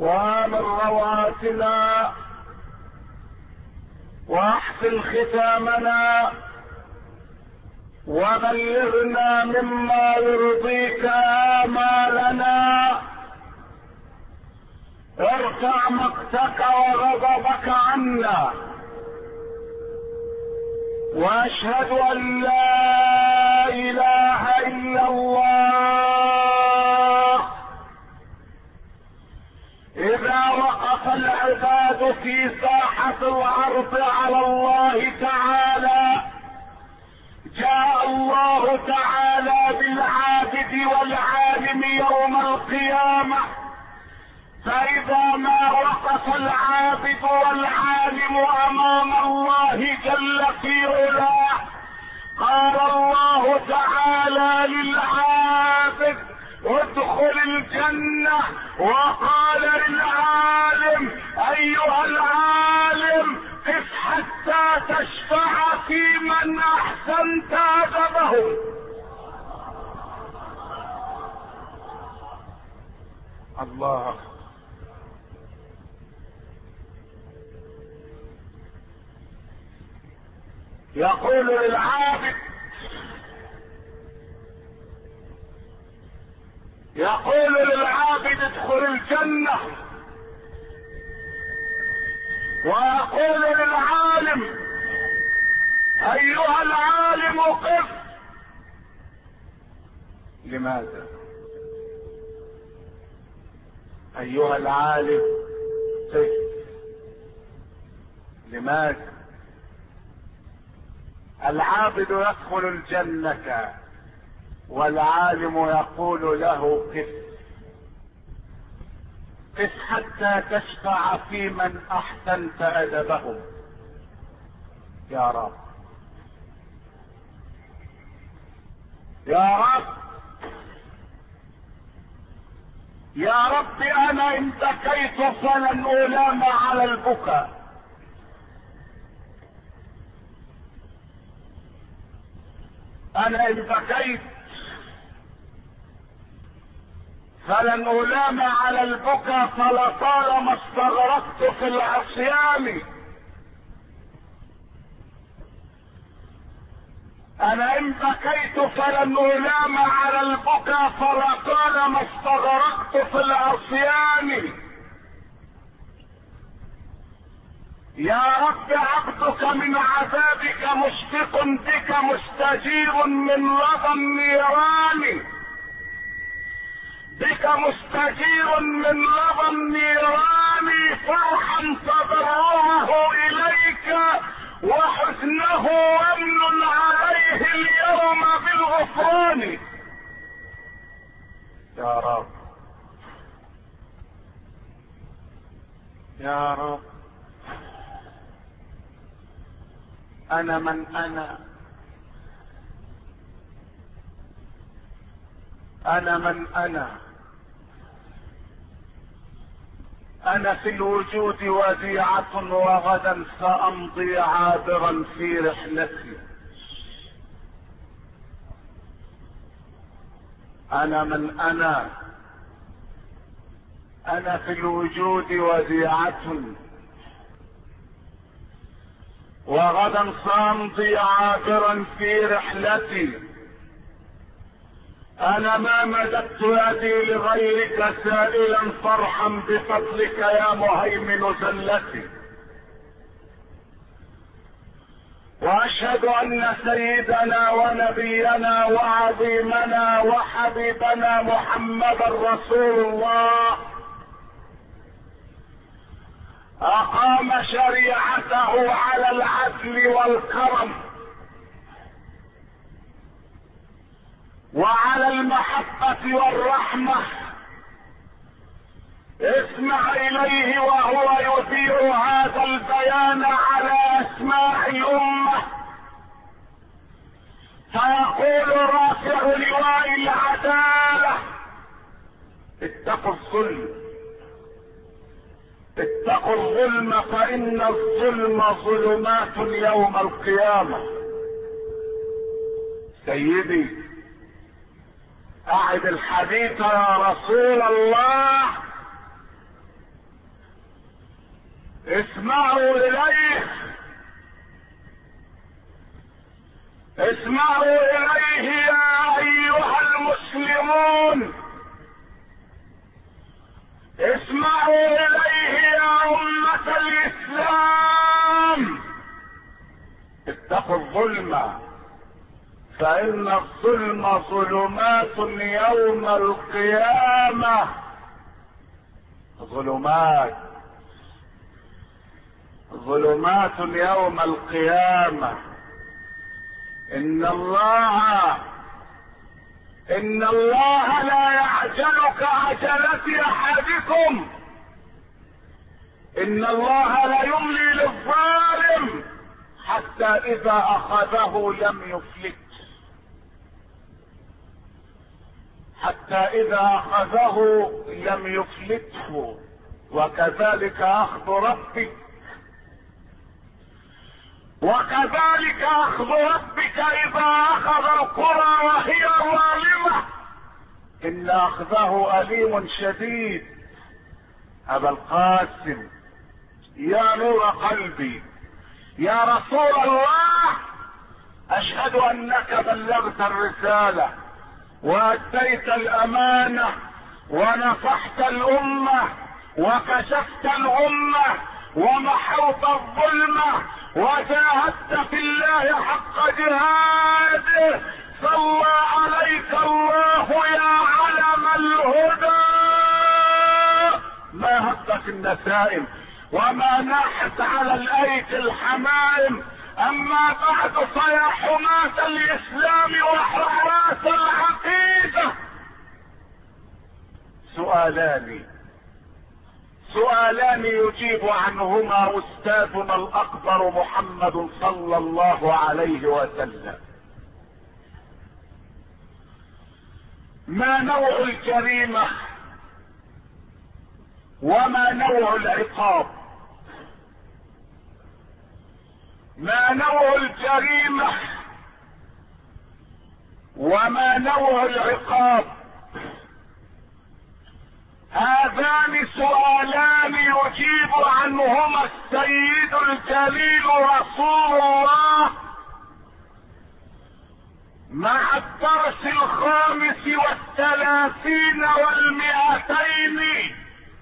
وامن رواتنا واحسن ختامنا وبلغنا مما يرضيك آمالنا. ارفع مقتك وغضبك عنا، واشهد ان لا اله الا الله. اذا وقف العباد في ساحة العرض على الله تعالى، جاء الله تعالى بالعابد والعالم يوم القيامة، فإذا ما وقف العابد والعالم أمام الله جل في علاه، قال الله تعالى للعابد ادخل الجنة، وقال للعالم ايها العالم قف حتى تشفع في من احسنت ادبه. الله. يقول للعابد، يقول للعابد ادخل الجنة، ويقول للعالم ايها العالم قف. لماذا؟ ايها العالم قف. لماذا؟ العابد يدخل الجنة والعالم يقول له قف، قف حتى تشفع في من احسنت ادبه. يا رب، يا رب، يا رب، انا ان بكيت فلن الام على البكاء. انا ان بكيت فلن الام على البكاء، فلطالما استغرقت في العصيان. انا ان بكيت فلن الام على البكاء، فلطالما استغرقت في العصيان. يا رب، عبدك من عذابك مشفق بك مستجير من لظى النيران، بك مستجير من لظى النيران، فرحا تضرعه اليك وحزنه ومن عليه اليوم بالغفران. يا رب، يا رب، انا من انا من انا في الوجود وديعة، وغدا سامضي عابرا في رحلتي. انا من انا في الوجود وديعة، وغدا سامضي عابرا في رحلتي. انا ما مددت يدي لغيرك سائلا فرحا بفضلك يا مهيمن زلتي. واشهد ان سيدنا ونبينا وعظيمنا وحبيبنا محمدا رسول الله اقام شريعته على العدل والكرم وعلى المحبة والرحمة. اسمع اليه وهو يذيع هذا البيان على اسماع الامة، فيقول رافع لواء العدالة: اتقوا الظلم، اتقوا الظلم، فان الظلم ظلمات يوم القيامة. سيدي اعد الحديث يا رسول الله. اسمعوا اليه، اسمعوا اليه يا ايها المسلمون، اسمعوا اليه يا امة الاسلام. اتقوا الظلم فان الظلم ظلمات يوم القيامة، ظلمات يوم القيامة. ان الله لا يعجل كعجلة احدكم، ان الله لا يملي للظالم حتى اذا اخذه لم يفلت، حتى اذا اخذه لم يفلته، وكذلك اخذ ربك، وكذلك اخذ ربك اذا اخذ القرى وهي ظالمة، ان اخذه اليم شديد. ابا القاسم يا نور قلبي، يا رسول الله، اشهد انك بلغت الرسالة واديت الامانة ونصحت الامة وكشفت الامة ومحوت الظلمة وجاهدت في الله حق جهاده، صلى عليك الله يا علم الهدى. ما هبت النسائم وما ناحت على الايك الحمائم، اما بعد فيا حماة الاسلام وحراس العقيدة، سؤالان يجيب عنهما استاذنا الاكبر محمد صلى الله عليه وسلم. ما نوع الجريمة وما نوع العقاب؟ ما نوع الجريمة وما نوع العقاب؟ هذان سؤالان يجيب عنهما السيد الجليل رسول الله مع الدرس 35 و200.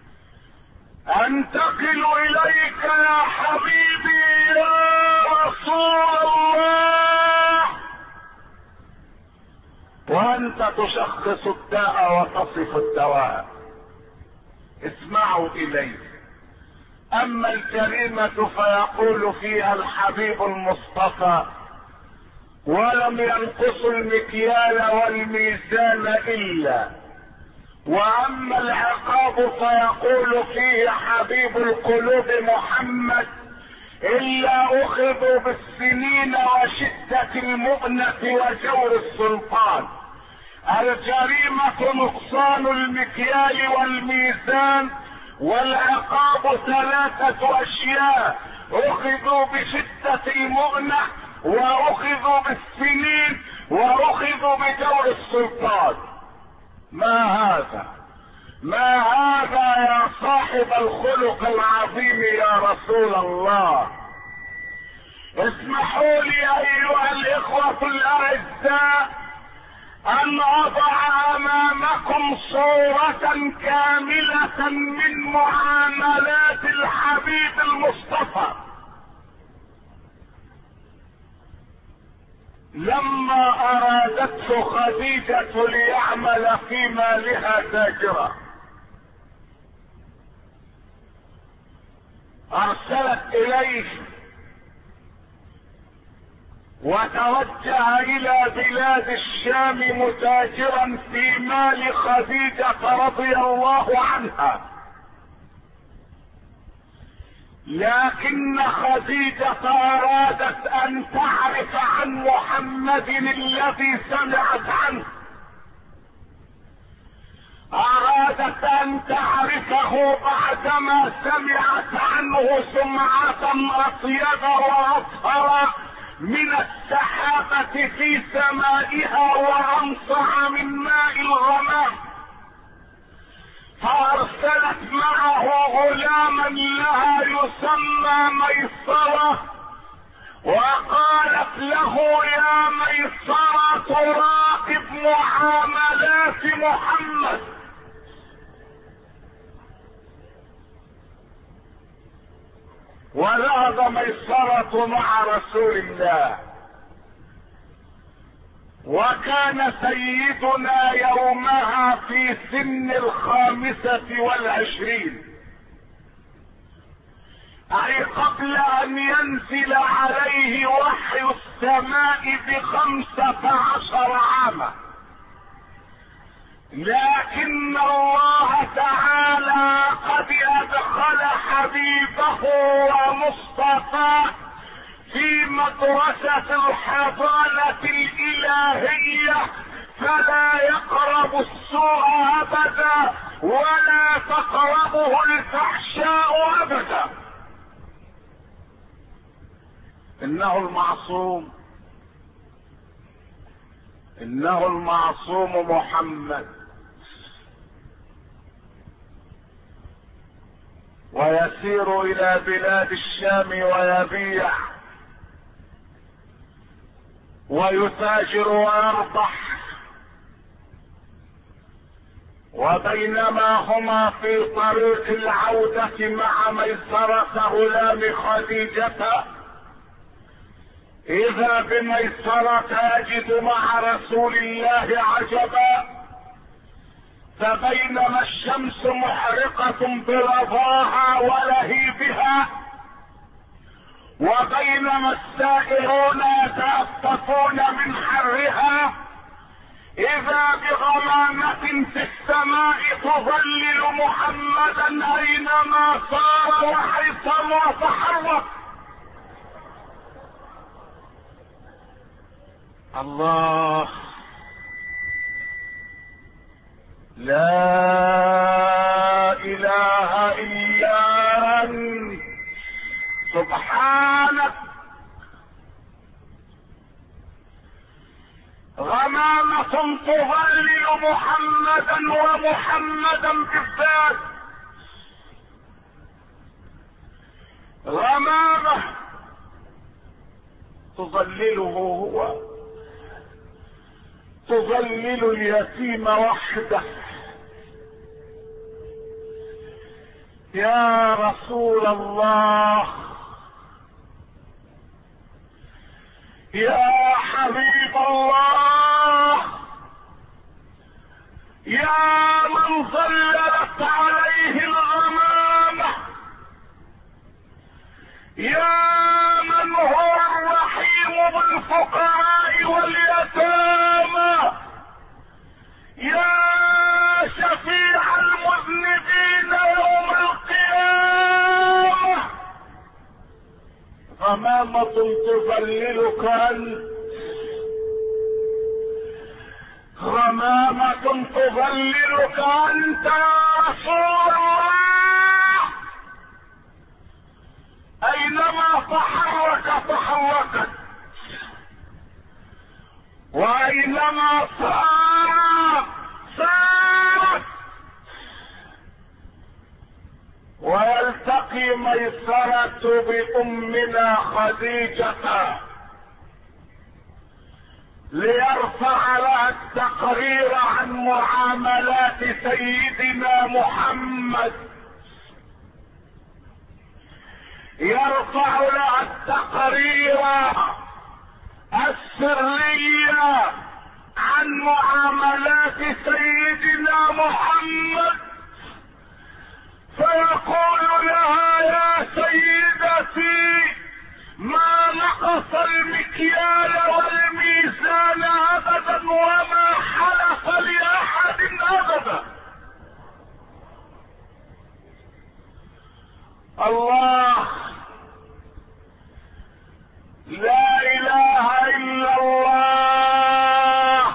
انتقل اليك يا حبيبي يا رسول الله، وانت تشخص الداء وتصف الدواء. اسمعوا اليه. اما الجريمة فيقول فيها الحبيب المصطفى: ولم ينقصوا المكيال والميزان الا. واما العقاب فيقول فيه حبيب القلوب محمد: الا اخذوا بالسنين وشدة المؤنة وجور السلطان. الجريمة نقصان المكيال والميزان، والعقاب 3 اشياء: اخذوا بشدة المؤنة، واخذوا بالسنين، واخذوا بجور السلطان. ما هذا يا صاحب الخلق العظيم يا رسول الله؟ اسمحوا لي ايها الاخوة الاعزاء ان اضع امامكم صورة كاملة من معاملات الحبيب المصطفى لما ارادته خديجة ليعمل في مالها تاجرا. ارسلت اليه وتوجه الى بلاد الشام متاجرا في مال خديجة رضي الله عنها، لكن خديجة ارادت ان تعرف عن محمد الذي سمعت عنه، ارادت ان تعرفه بعدما سمعت عنه سمعة اطيب واطهر من السحابة في سمائها وانصع من ماء الغمام. فارسلت معه غلاما لها يسمى ميسرة، وقالت له يا ميسرة تراقب معاملات محمد. وذهب ميسرة مع رسول الله، وكان سيدنا يومها في سن 25، اي قبل ان ينزل عليه وحي السماء ب15 عاما. لكن الله تعالى قد ادخل حبيبه ومصطفاه في مدرسة الحضانة الالهية، فلا يقرب السوء ابدا ولا تقربه الفحشاء ابدا. انه المعصوم، انه المعصوم محمد. ويسير الى بلاد الشام ويبيع ويتاجر ويربح. وبينما هما في طريق العودة مع ميسرة غلام خديجة، اذا بميسرة يجد مع رسول الله عجبا. فبينما الشمس محرقة برضاها ولهيبها، وبينما السائرون يتأففون من حرها، اذا بغمامة في السماء تظلل محمدا اينما صار وحيثما تحرك. الله، لا اله الا انت سبحانك. غمامة تظلل محمدا ومحمدا بالذات. غمامة تظلله هو، تظلل اليتيم وحده. يا رسول الله، يا حبيب الله، يا من ظللت عليه الغمامة، يا من هو الرحيم بالفقراء واليتامى، يا شفيع المذنبين يوم القيامة. غمامة تظللك انت، غمامة تظللك انت يا رسول الله. اينما تحركت، واينما صارت. ويلتقي ميسرة بأمنا خديجة ليرفع لها التقرير عن معاملات سيدنا محمد، يرفع لها التقرير السرية عن معاملات سيدنا محمد، فيقول لها يا سيدتي ما نقص المكيال والميزان ابدا وما حلف لاحد ابدا. الله، لا اله الا الله.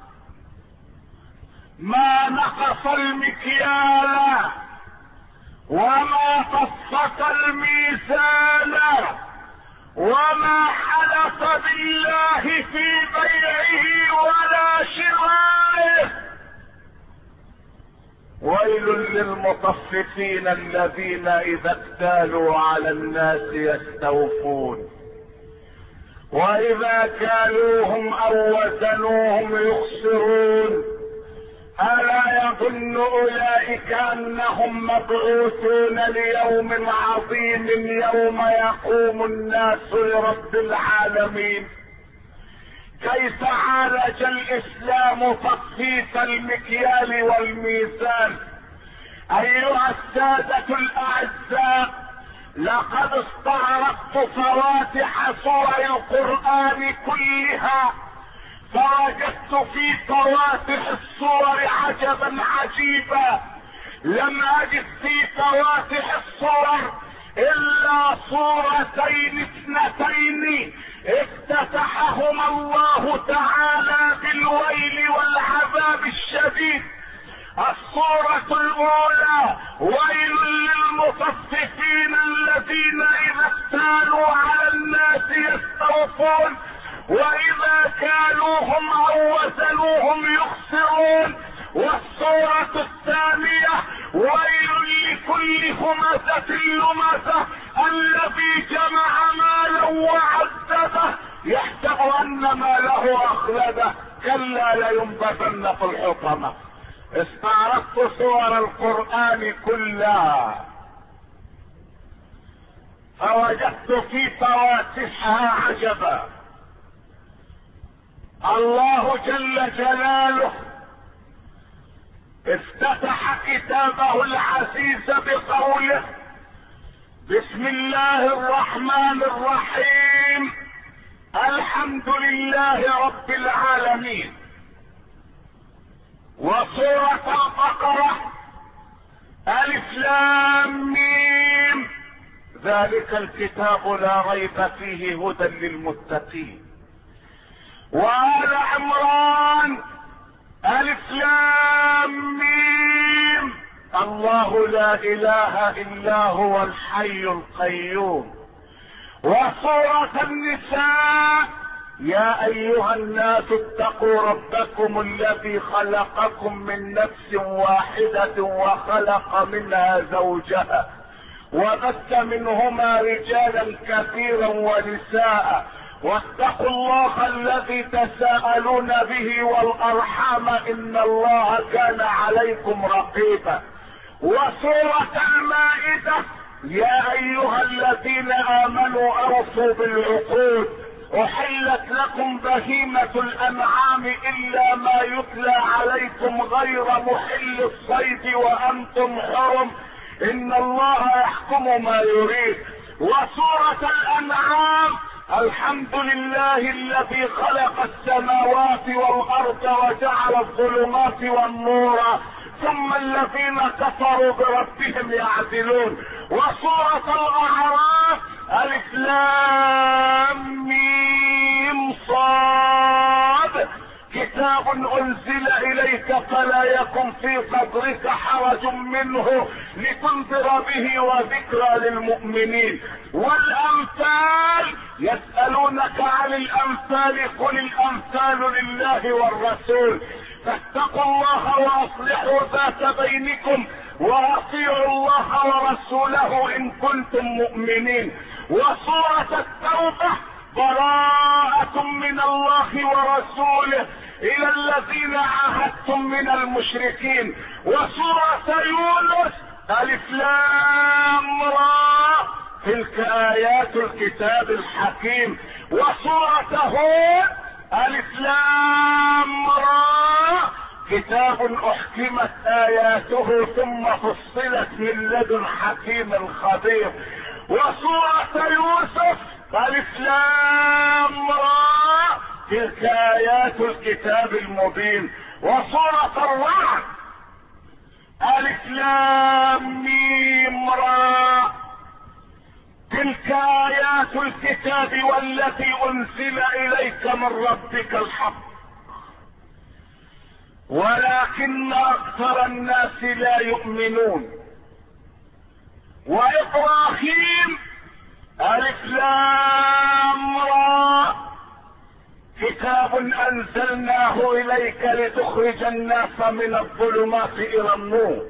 ما نقص المكيال وما قصت الميزان وما حلف بالله في بيعه ولا شرائه. ويل للمطففين الذين اذا اكتالوا على الناس يستوفون واذا كالوهم او وزنوهم يخسرون. الا يظن اولئك انهم مبعوثون ليوم عظيم يوم يقوم الناس لرب العالمين؟ كيف عالج الاسلام تطفيف المكيال والميزان؟ ايها السادة الاعزاء، لقد استعرضت فواتح سور القرآن كلها، فوجدت في فواتح السور عجبا عجيبا. لم اجد في فواتح السور الا سورتين اثنتين افتتحهما الله تعالى بالويل والعذاب الشديد. السورة الاولى ويل للمطففين الذين اذا اكتالوا على الناس يستوفون واذا كالوهم او وزنوهم يخسرون. والسورة الثانية ويل لكل همزة لمزة الذي جمع مالا وعدده يحسب ان ماله اخلده كلا لينبذن في الحطمة. استعرضت سور القرآن كلها فوجدت في فواتحها عجبا. الله جل جلاله افتتح كتابه العزيز بقوله بسم الله الرحمن الرحيم الحمد لله رب العالمين. وسورة البقرة ألف لام ميم ذلك الكتاب لا ريب فيه هدى للمتقين. وآل عمران ألف لام ميم الله لا إله إلا هو الحي القيوم. وسورة النساء يا أيها الناس اتقوا ربكم الذي خلقكم من نفس واحدة وخلق منها زوجها وبث منهما رجالا كثيرا ونساء واتقوا الله الذي تساءلون به والأرحام إن الله كان عليكم رقيبا. وسورة المائدة يا أيها الذين آمنوا أوفوا بالعقود أحلت لكم بهيمة الأنعام إلا ما يتلى عليكم غير محل الصيد وأنتم حرم إن الله يحكم ما يريد. وسورة الأنعام الحمد لله الذي خلق السماوات والأرض وجعل الظلمات والنور ثم الذين كفروا بربهم يعدلون. وسورة الأعراف ألف لام ميم صاد كتاب أنزل إليك فلا يكن في صدرك حرج منه لتنذر به وذكرى للمؤمنين. والأمثال يسألونك عن الأمثال قل الأمثال لله والرسول فاتقوا الله وأصلحوا ذات بينكم وأطيعوا الله ورسوله إن كنتم مؤمنين. وسورة التوبة براءة من الله ورسوله إلى الذين عاهدتم من المشركين. وسورة يونس ألف لام را تلك آيات الكتاب الحكيم. وسورة هود ألف لام را كتاب أحكمت آياته ثم فصلت من لدن حكيم خبير. وسورة يوسف ألف لام را تلك آيات الكتاب المبين. وسورة الرعد ألف لام ميم را تلك آيات الكتاب والذي أنزل إليك من ربك الحق ولكن أكثر الناس لا يؤمنون. وإبراهيم ألف لام را كتاب انزلناه اليك لتخرج الناس من الظلمات الى النور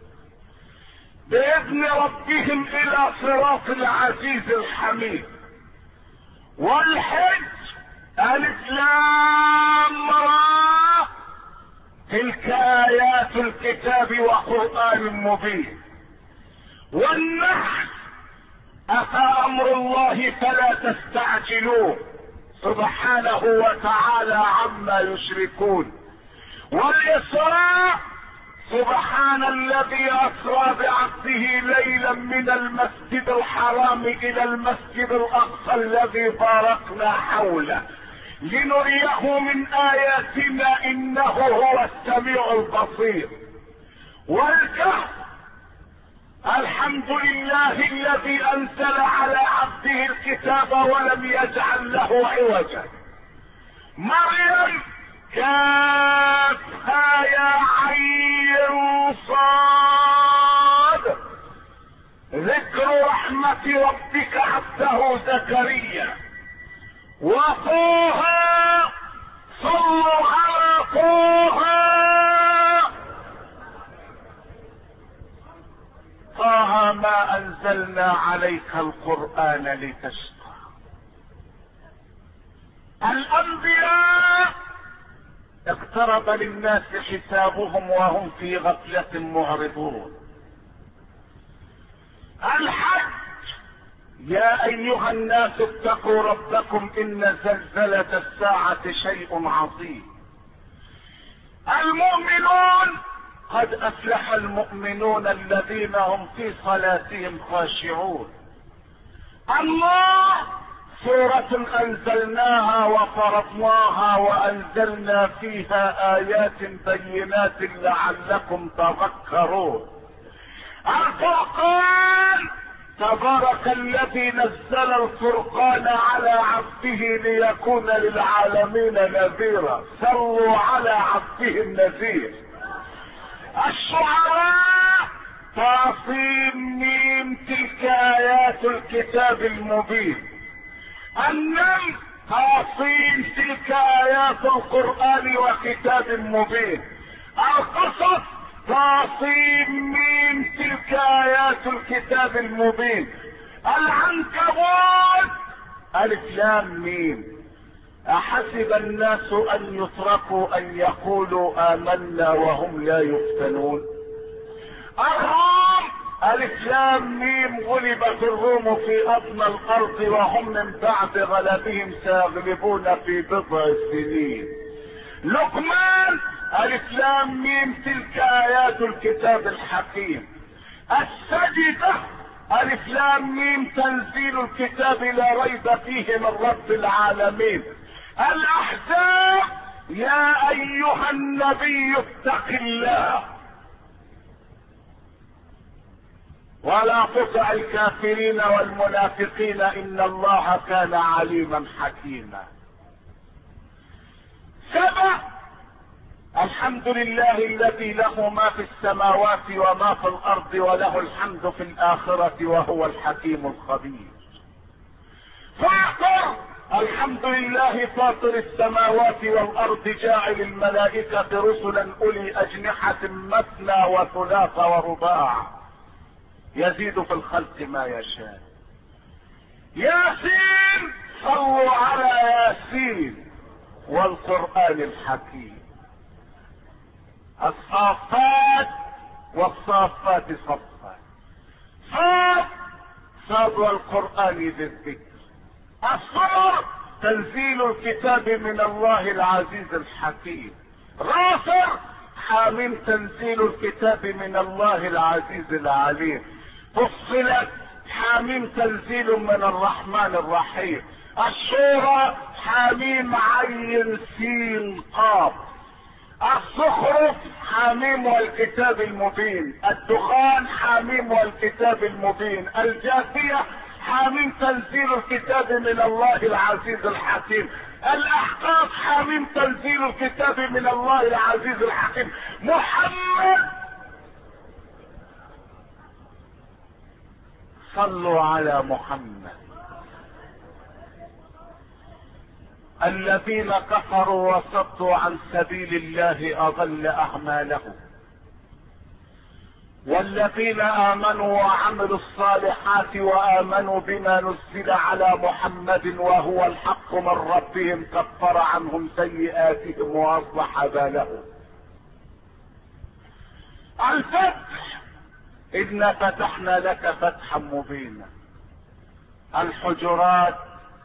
باذن ربهم الى صراط العزيز الحميد. والحج الف لام را تلك ايات الكتاب وقرآن مبين. والنحل اتى امر الله فلا تستعجلوه سبحانه وتعالى عما يشركون. والإسراء سبحان الذي أسرى بعبده ليلا من المسجد الحرام إلى المسجد الأقصى الذي باركنا حوله لنريه من آياتنا إنه هو السميع البصير. والكهف الحمد لله الذي انزل على عبده الكتاب ولم يجعل له عوجا. مريم كافها يا عين صاد ذكر رحمة ربك عبده زكريا. وطه صلوا على طه طه ما انزلنا عليك القرآن لتشقى. الانبياء اقترب للناس حسابهم وهم في غفلة معرضون. الحج يا ايها الناس اتقوا ربكم ان زلزلة الساعة شيء عظيم. المؤمنون قد افلح المؤمنون الذين هم في صلاتهم خاشعون. الله سورة انزلناها وفرضناها وانزلنا فيها ايات بينات لعلكم تذكرون. الفرقان تبارك الذي نزل الفرقان على عبده ليكون للعالمين نذيرا. صلوا على عبده النذير. الشعراء طاسين ميم تلك ايات الكتاب المبين. النمل طاسين تلك ايات القرآن وكتاب مبين. القصص طاسين ميم تلك ايات الكتاب المبين. العنكبوت الف لام ميم احسب الناس ان يتركوا ان يقولوا امنا وهم لا يفتنون. الروم الف لام ميم غلبت الروم في ادنى الارض وهم من بعد غلبهم سيغلبون في بضع سنين. لقمان الف لام ميم تلك ايات الكتاب الحكيم. السجدة الف لام ميم تنزيل الكتاب لا ريب فيه من رب العالمين. الاحزاب يا ايها النبي اتق الله ولا تطع الكافرين والمنافقين ان الله كان عليما حكيما. سبع الحمد لله الذي له ما في السماوات وما في الارض وله الحمد في الاخرة وهو الحكيم الخبير. فاطر الحمد لله فاطر السماوات والارض جاعل الملائكة رسلا اولي اجنحة مثنى وثلاث ورباع يزيد في الخلق ما يشاء. ياسين صلوا على ياسين والقرآن الحكيم. الصافات والصافات صفا. صاد والقرآن ذي الذكر. الصبر تنزيل الكتاب من الله العزيز الحكيم. رافع حامين تنزيل الكتاب من الله العزيز العليم. فصلت حامين تنزيل من الرحمن الرحيم. الشورى حاميم عين سين قاف. الصخرف حاميم والكتاب المبين. الدخان حاميم والكتاب المبين. الجاثية حاميم تنزيل الكتاب من الله العزيز الحكيم. الاحقاف حاميم تنزيل الكتاب من الله العزيز الحكيم. محمد صلوا على محمد. الذين كفروا وصدوا عن سبيل الله اضل اعمالهم، والذين امنوا وعملوا الصالحات وامنوا بما نزل على محمد وهو الحق من ربهم كفر عنهم سيئاتهم واصلح بالهم. الفتح، إنا فتحنا لك فتحا مبينا. الحجرات،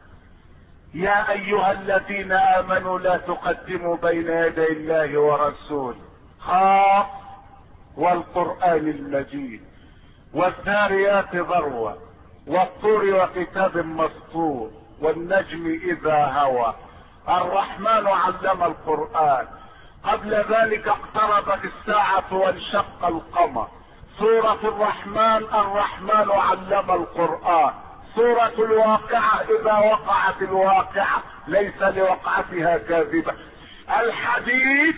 يا ايها الذين امنوا لا تقدموا بين يدي الله ورسوله. خاف، والقرآن المجيد، والذاريات ذروة، والطور وكتاب مسطور، والنجم اذا هوى. الرحمن علم القرآن. قبل ذلك اقتربت الساعة وانشق القمر. سورة الرحمن علم القرآن. سورة الواقعة اذا وقعت الواقعة ليس لوقعتها كاذبة. الحديد،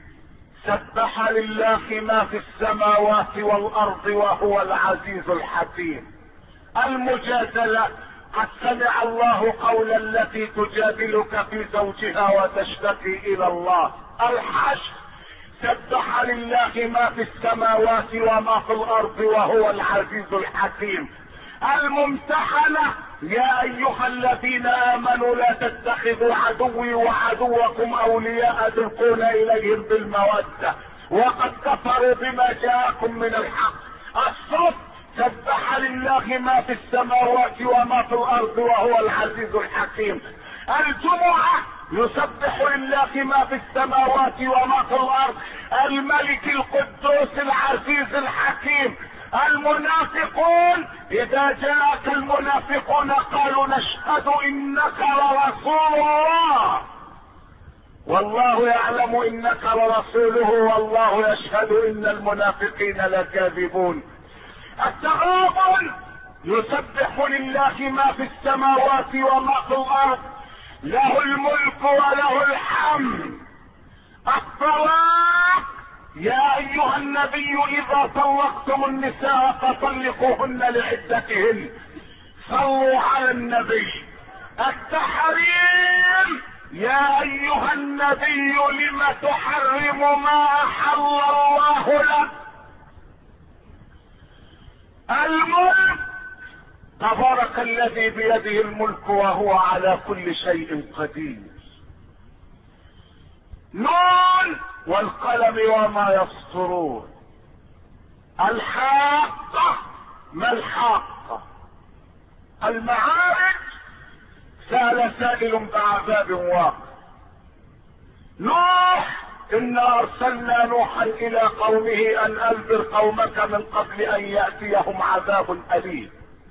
سبح لله ما في السماوات والارض وهو العزيز الحكيم. المجادلة، قد سمع الله قول التي تجادلك في زوجها وتشتكي الى الله. الحشر، سبح لله ما في السماوات وما في الارض وهو العزيز الحكيم. الممتحنة، يا ايها الذين امنوا لا تتخذوا عدوي وعدوكم اولياء تلقون اليهم بالمودة وقد كفروا بما جاءكم من الحق. الصف، سبح لله ما في السماوات وما في الارض وهو العزيز الحكيم. الجمعة، يسبح لله ما في السماوات وما في الارض الملك القدوس العزيز الحكيم. المنافقون، اذا جاءك المنافقون قالوا نشهد انك لرسول الله والله يعلم انك لرسوله والله يشهد ان المنافقين لكاذبون. التغابن، يسبح لله ما في السماوات وما في الارض له الملك وله الحمد. الطلاق، يا ايها النبي اذا طلقتم النساء فطلقوهن لعدتهن. صلوا على النبي. التحريم، يا ايها النبي لم تحرم ما احل الله لك. الملك، تبارك الذي بيده الملك وهو على كل شيء قدير. نون، والقلم وما يسطرون. الحاقة، ما الحاقة؟ المعارج، سأل سائل بعذاب واقع. نوح، إنا أرسلنا نوحا إلى قومه أن أنذر قومك من قبل أن يأتيهم عذاب أليم.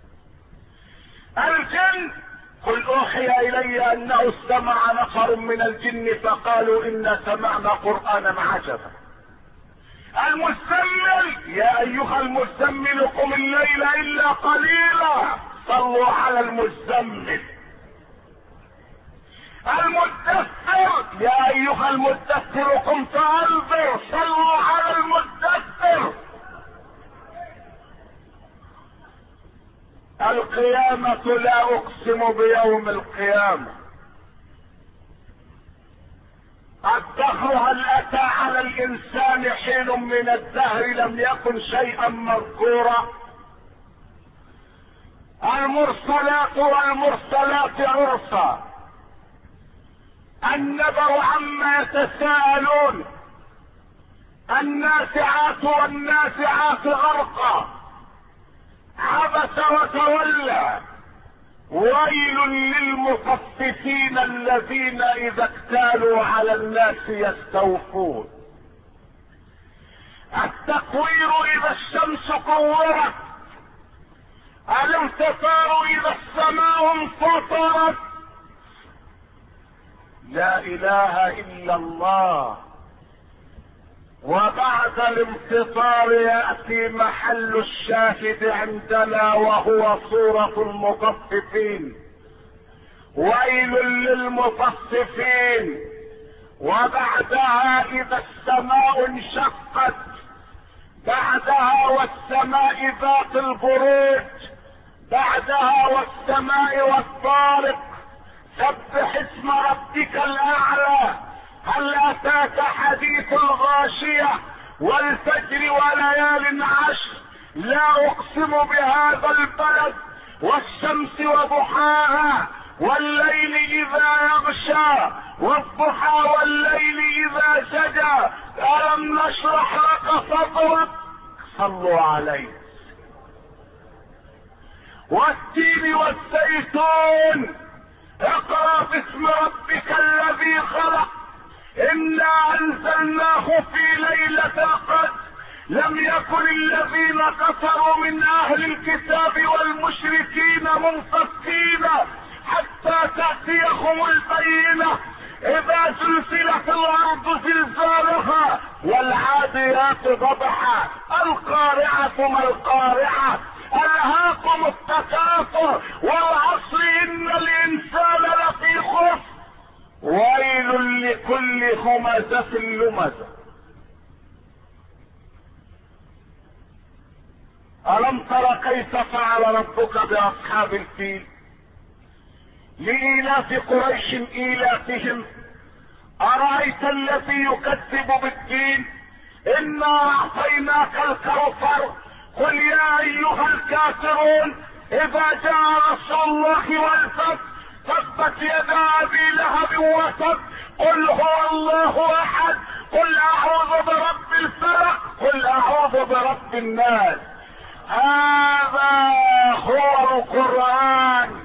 الجن، قل اوحي الي انه استمع نفر من الجن فقالوا انا سمعنا قرآنا عجبا. المزمل، يا ايها المزمل قم الليل الا قليلا. صلوا على المزمل. المدثر، يا ايها المدثر قم فانذر. صلوا على المدثر. القيامة، لا اقسم بيوم القيامة. الدهر، هل اتى على الانسان حين من الدهر لم يكن شيئا مذكورا. المرسلات والمرسلات عرفا. النبأ عما يتساءلون. النازعات والنازعات غرقا. عبس وتولى. ويل للمطففين الذين اذا اكتالوا على الناس يستوفون. التكوير، اذا الشمس كورت. الانفطار، اذا السماء انفطرت. لا اله الا الله. وبعد الانفطار يأتي محل الشاهد عندنا وهو صورة المطففين. ويل للمطففين. وبعدها اذا السماء انشقت. بعدها والسماء ذات البروج. بعدها والسماء والطارق. سبح اسم ربك الاعلى. هل اتاك حديث الغاشية والفجر وليال عشر. لا اقسم بهذا البلد والشمس وضحاها والليل اذا يغشى والضحى والليل اذا سجى. الم نشرح لك صدرك. صلوا عليه. والتين والزيتون. اقرأ باسم ربك الذي خلق. انا انزلناه في ليلة القدر. لم يكن الذين كفروا من اهل الكتاب والمشركين منفكين حتى تأتيهم البينة. اذا زلزلت الارض زلزالها والعاديات ضبحا. القارعة ما القارعة. الهاكم التكاثر والعصر ان الانسان لفي خسر. ويل لكل همزة لمزة. ألم تر كيف فعل ربك بأصحاب الفيل. لإيلاف قريش إيلافهم. أرأيت الذي يكذب بالدين. إنا أعطيناك الكوثر. قل يا أيها الكافرون إذا جاء نصر الله والفتح تبت يدا أبي لهب وتب. قل هو الله أحد. قل أعوذ برب الفلق. قل أعوذ برب الناس. هذا هو القرآن.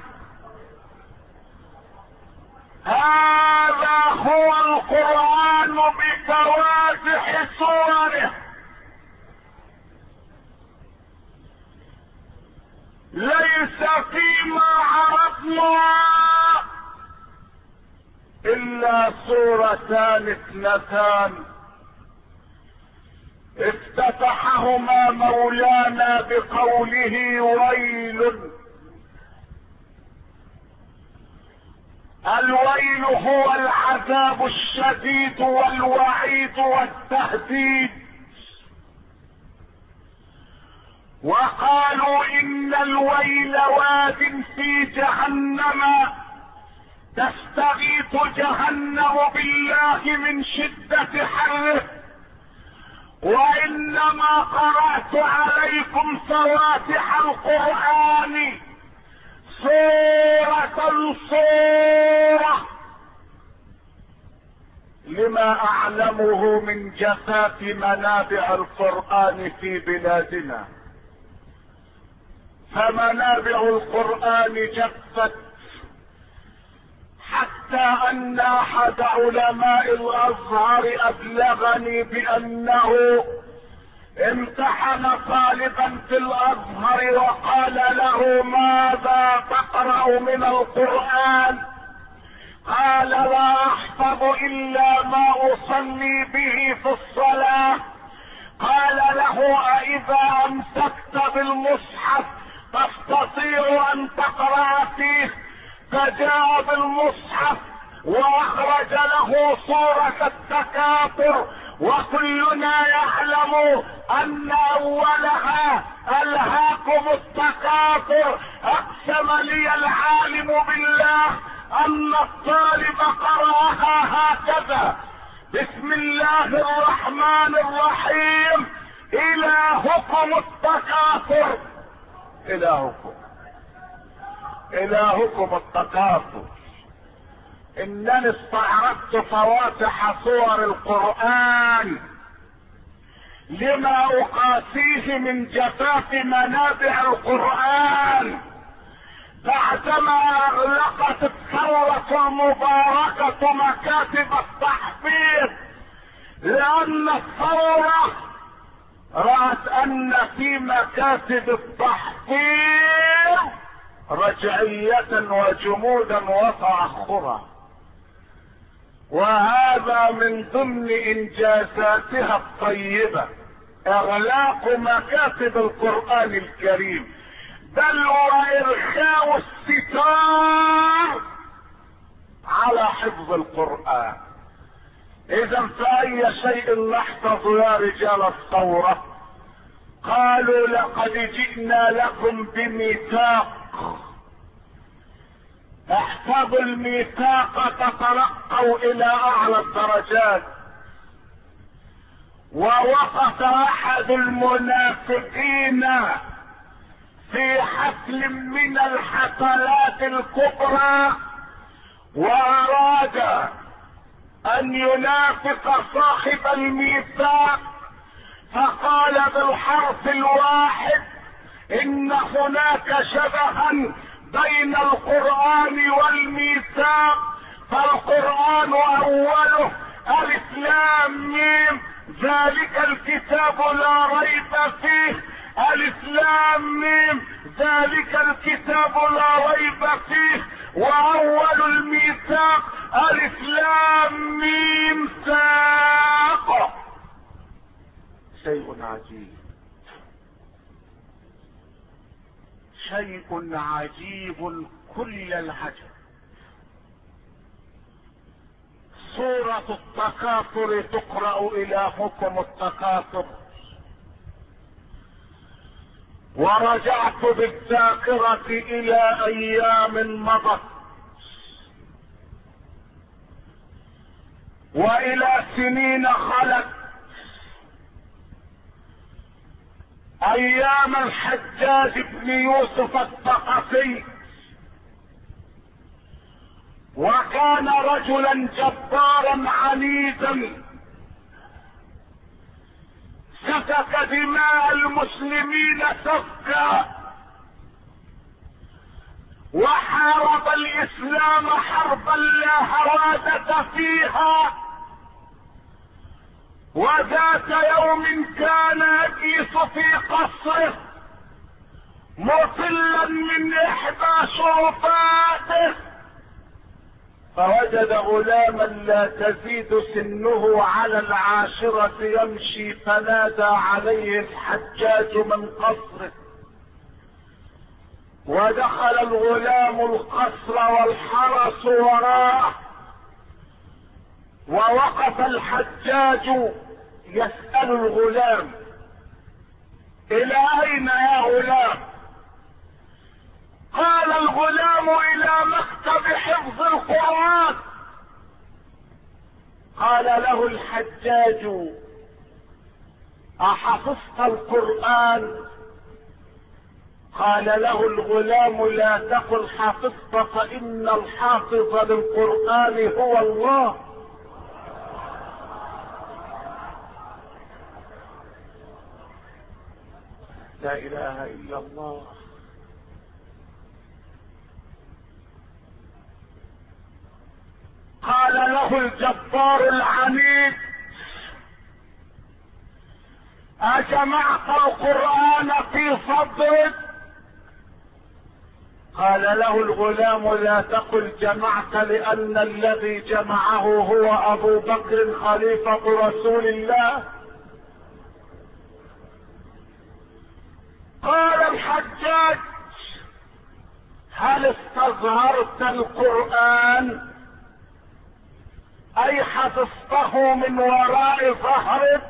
هذا هو القرآن بفواتح سوره. ليس فيما عرضنا إلا سورتان اثنتان افتتحهما مولانا بقوله ويل. الويل هو العذاب الشديد والوعيد والتهديد. وقالوا ان الويل واد في جهنم تستغيث جهنم بالله من شدة حره. وانما قرأت عليكم فواتح القرآن سورة سورة لما اعلمه من جفاف منابع القرآن في بلادنا. فمنابع القرآن جفت حتى ان احد علماء الازهر ابلغني بانه امتحن طالبا في الازهر وقال له ماذا تقرأ من القرآن. قال لا احفظ الا ما اصلي به في الصلاة. قال له أإذا امسكت بالمصحف تستطيع ان تقرأ فيه. فجاء بالمصحف واخرج له سورة التكاثر. وكلنا يعلم ان اولها الهاكم التكاثر. اقسم لي العالم بالله ان الطالب قرأها هكذا: بسم الله الرحمن الرحيم. الهكم التكاثر. الهكم التكاثر. انني استعرضت فواتح سور القرآن لما اقاسيه من جفاف منابع القرآن بعدما اغلقت الثورة المباركة مكاتب التحفيظ. لان الثورة رأت ان في مكاتب التحفيظ رجعية وجمودا وتأخرا. وهذا من ضمن انجازاتها الطيبة اغلاق مكاتب القرآن الكريم، بل وارخاء الستار على حفظ القرآن. اذا فاي شيء نحفظ يا رجال الثورة؟ قالوا لقد جئنا لكم بميثاق. احفظوا الميثاق تترقوا الى اعلى الدرجات. ووقف احد المنافقين في حفل من الحفلات الكبرى واراد ان ينافق صاحب الميثاق، فقال بالحرف الواحد ان هناك شبها بين القرآن والميثاق، فالقرآن اوله الف لام ميم ذلك الكتاب لا ريب فيه، الف لام ميم ذلك الكتاب لا ريب فيه، واول الميثاق الف لام ميم ساق. شيء عجيب، شيء عجيب كل العجب. سورة التكاثر تقرأ إلهكم التكاثر. ورجعت بالذاكرة إلى أيام مضت وإلى سنين خلت، أيام الحجاج بن يوسف الثقفي، وكان رجلا جبارا عنيدا سفك دماء المسلمين سفكا، وحارب الاسلام حربا لا هوادة فيها. وذات يوم كان يجلس في قصره مطلا من احدى شرفاته، فوجد غلاما لا تزيد سنه على العاشرة يمشي، فنادى عليه الحجاج من قصره، ودخل الغلام القصر والحرس وراءه، ووقف الحجاج يسأل الغلام: إلى أين يا غلام؟ قال الغلام: إلى مكتب حفظ القرآن. قال له الحجاج: أحفظت القرآن؟ قال له الغلام: لا تقل حفظت، فإن الحافظ للقرآن هو الله. لا إله إلا الله. قال له الجبار العنيد: أجمعت القرآن في صدرك؟ قال له الغلام: لا تقل جمعت، لأن الذي جمعه هو أبو بكر خليفة رسول الله. قال الحجاج: هل استظهرت القرآن؟ أي حفظته من وراء ظهرك؟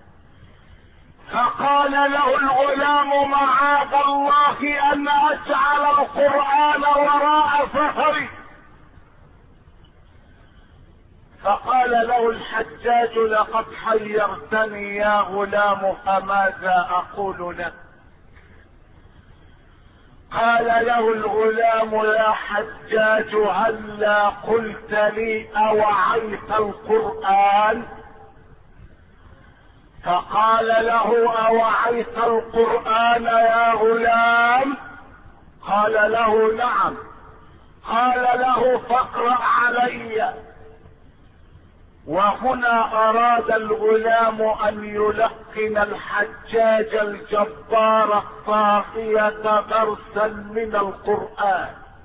فقال له الغلام: معاذ الله أن أجعل القرآن وراء ظهري. فقال له الحجاج: لقد حيرتني يا غلام، فماذا أقول لك؟ قال له الغلام: يا حجاج، هلا قلت لي أوعيت القرآن؟ فقال له: أوعيت القرآن يا غلام؟ قال له: نعم. قال له: فاقرأ علي. وهنا أراد الغلام أن يلقن الحجاج الجبار الطاغية درسا من القرآن،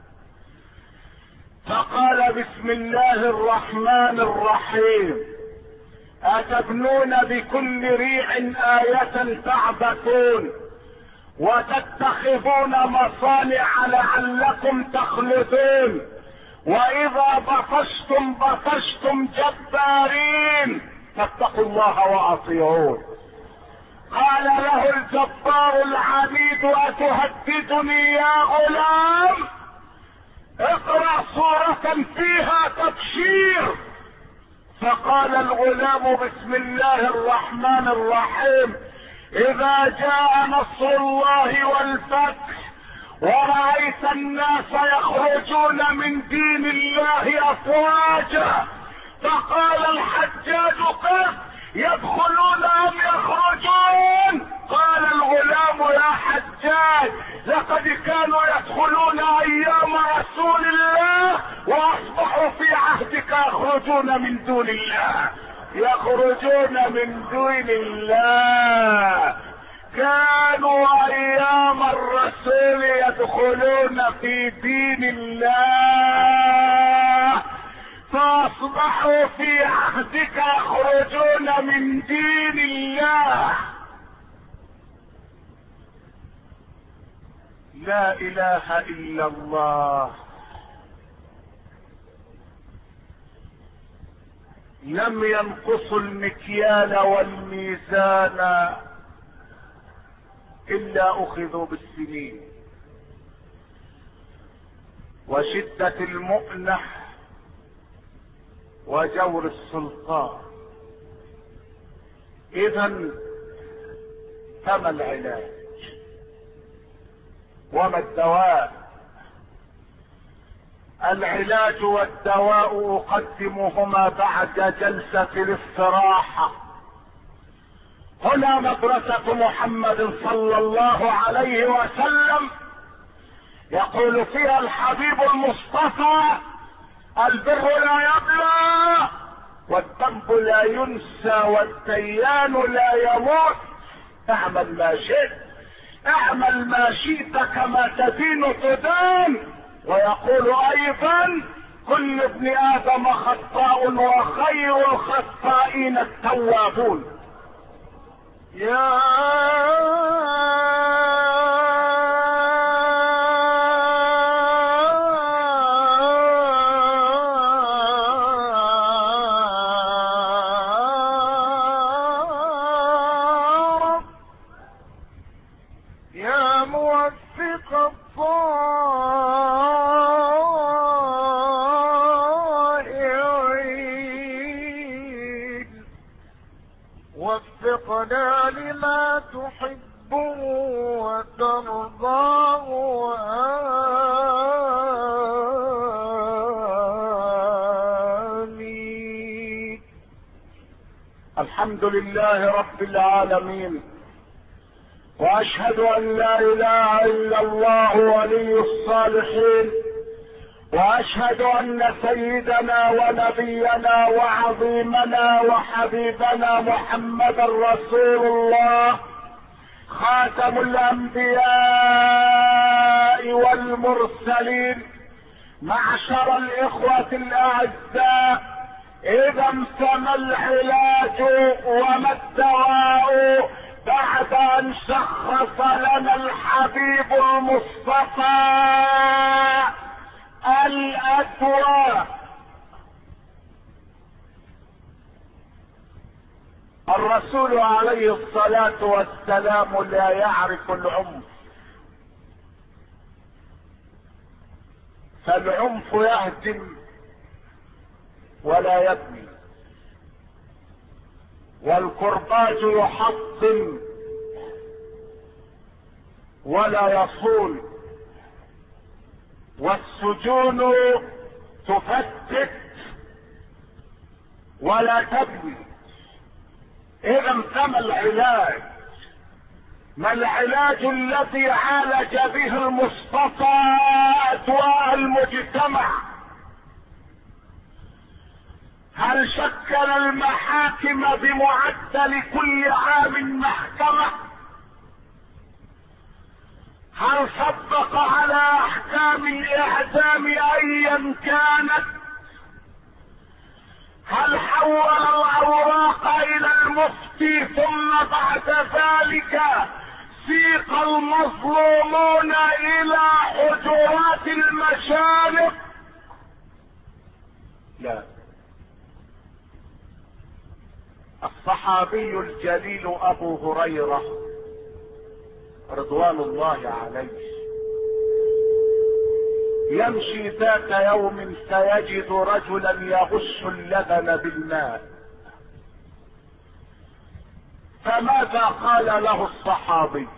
فقال: بسم الله الرحمن الرحيم، أتبنون بكل ريع آية تعبثون، وتتخذون مصانع لعلكم تخلدون، وإذا بطشتم بطشتم جبارين، فاتقوا الله وأطيعون. قال له الجبار العنيد: أتهددني يا غلام؟ اقرأ سورة فيها تبشير. فقال الغلام بسم الله الرحمن الرحيم: اذا جاء نصر الله والفتح ورأيت الناس يخرجون من دين الله افواجا. فقال الحجاج: كيف يدخلون ام يخرجون؟ قال الغلام: يا حجاج، لقد كانوا يدخلون ايام رسول الله واصبحوا في عهدك يخرجون من دون الله. يخرجون من دون الله. كانوا ايام الرسول يدخلون في دين الله فاصبحوا في عهدك يخرجون من دين الله. لا اله الا الله. لم ينقصوا المكيال والميزان الا اخذوا بالسنين وشدة المؤنة وجور السلطان. اذا فما العلاج وما الدواء؟ العلاج والدواء اقدمهما بعد جلسة الاستراحة. هنا مدرسة محمد صلى الله عليه وسلم يقول فيها الحبيب المصطفى: البر لا يبلى والذنب لا ينسى والديان لا يموت. اعمل ما شئت، اعمل ما شئت كما تدين تدان. ويقول ايضا: كل ابن ادم خطاء وخير الخطائين التوابون. يا وفقنا لما تحبه وترضاه آمين. الحمد لله رب العالمين، واشهد ان لا اله الا الله ولي الصالحين، واشهد ان سيدنا ونبينا وعظيمنا وحبيبنا محمد رسول الله خاتم الانبياء والمرسلين. معشر الاخوة الاعزاء، اذا سما العلاج وما الدواء بعد ان شخص لنا الحبيب المصطفى الأدواء. الرسول عليه الصلاة والسلام لا يعرف العنف، فالعنف يهدم ولا يبني، والكرباج يحطم ولا يصون، والسجون تفتت ولا تبني. اذا فما العلاج؟ ما العلاج الذي عالج به المصطفى ادواء المجتمع؟ هل شكل المحاكم بمعدل كل عام محكمة؟ هل صدق على احكام الاعدام ايا كانت؟ هل حول الاوراق الى المفتي ثم بعد ذلك سيق المظلومون الى حجرات المشارق؟ لا. الصحابي الجليل ابو هريرة رضوان الله عليه يمشي ذات يوم سيجد رجلا يغش اللبن بالماء. فماذا قال له الصحابي؟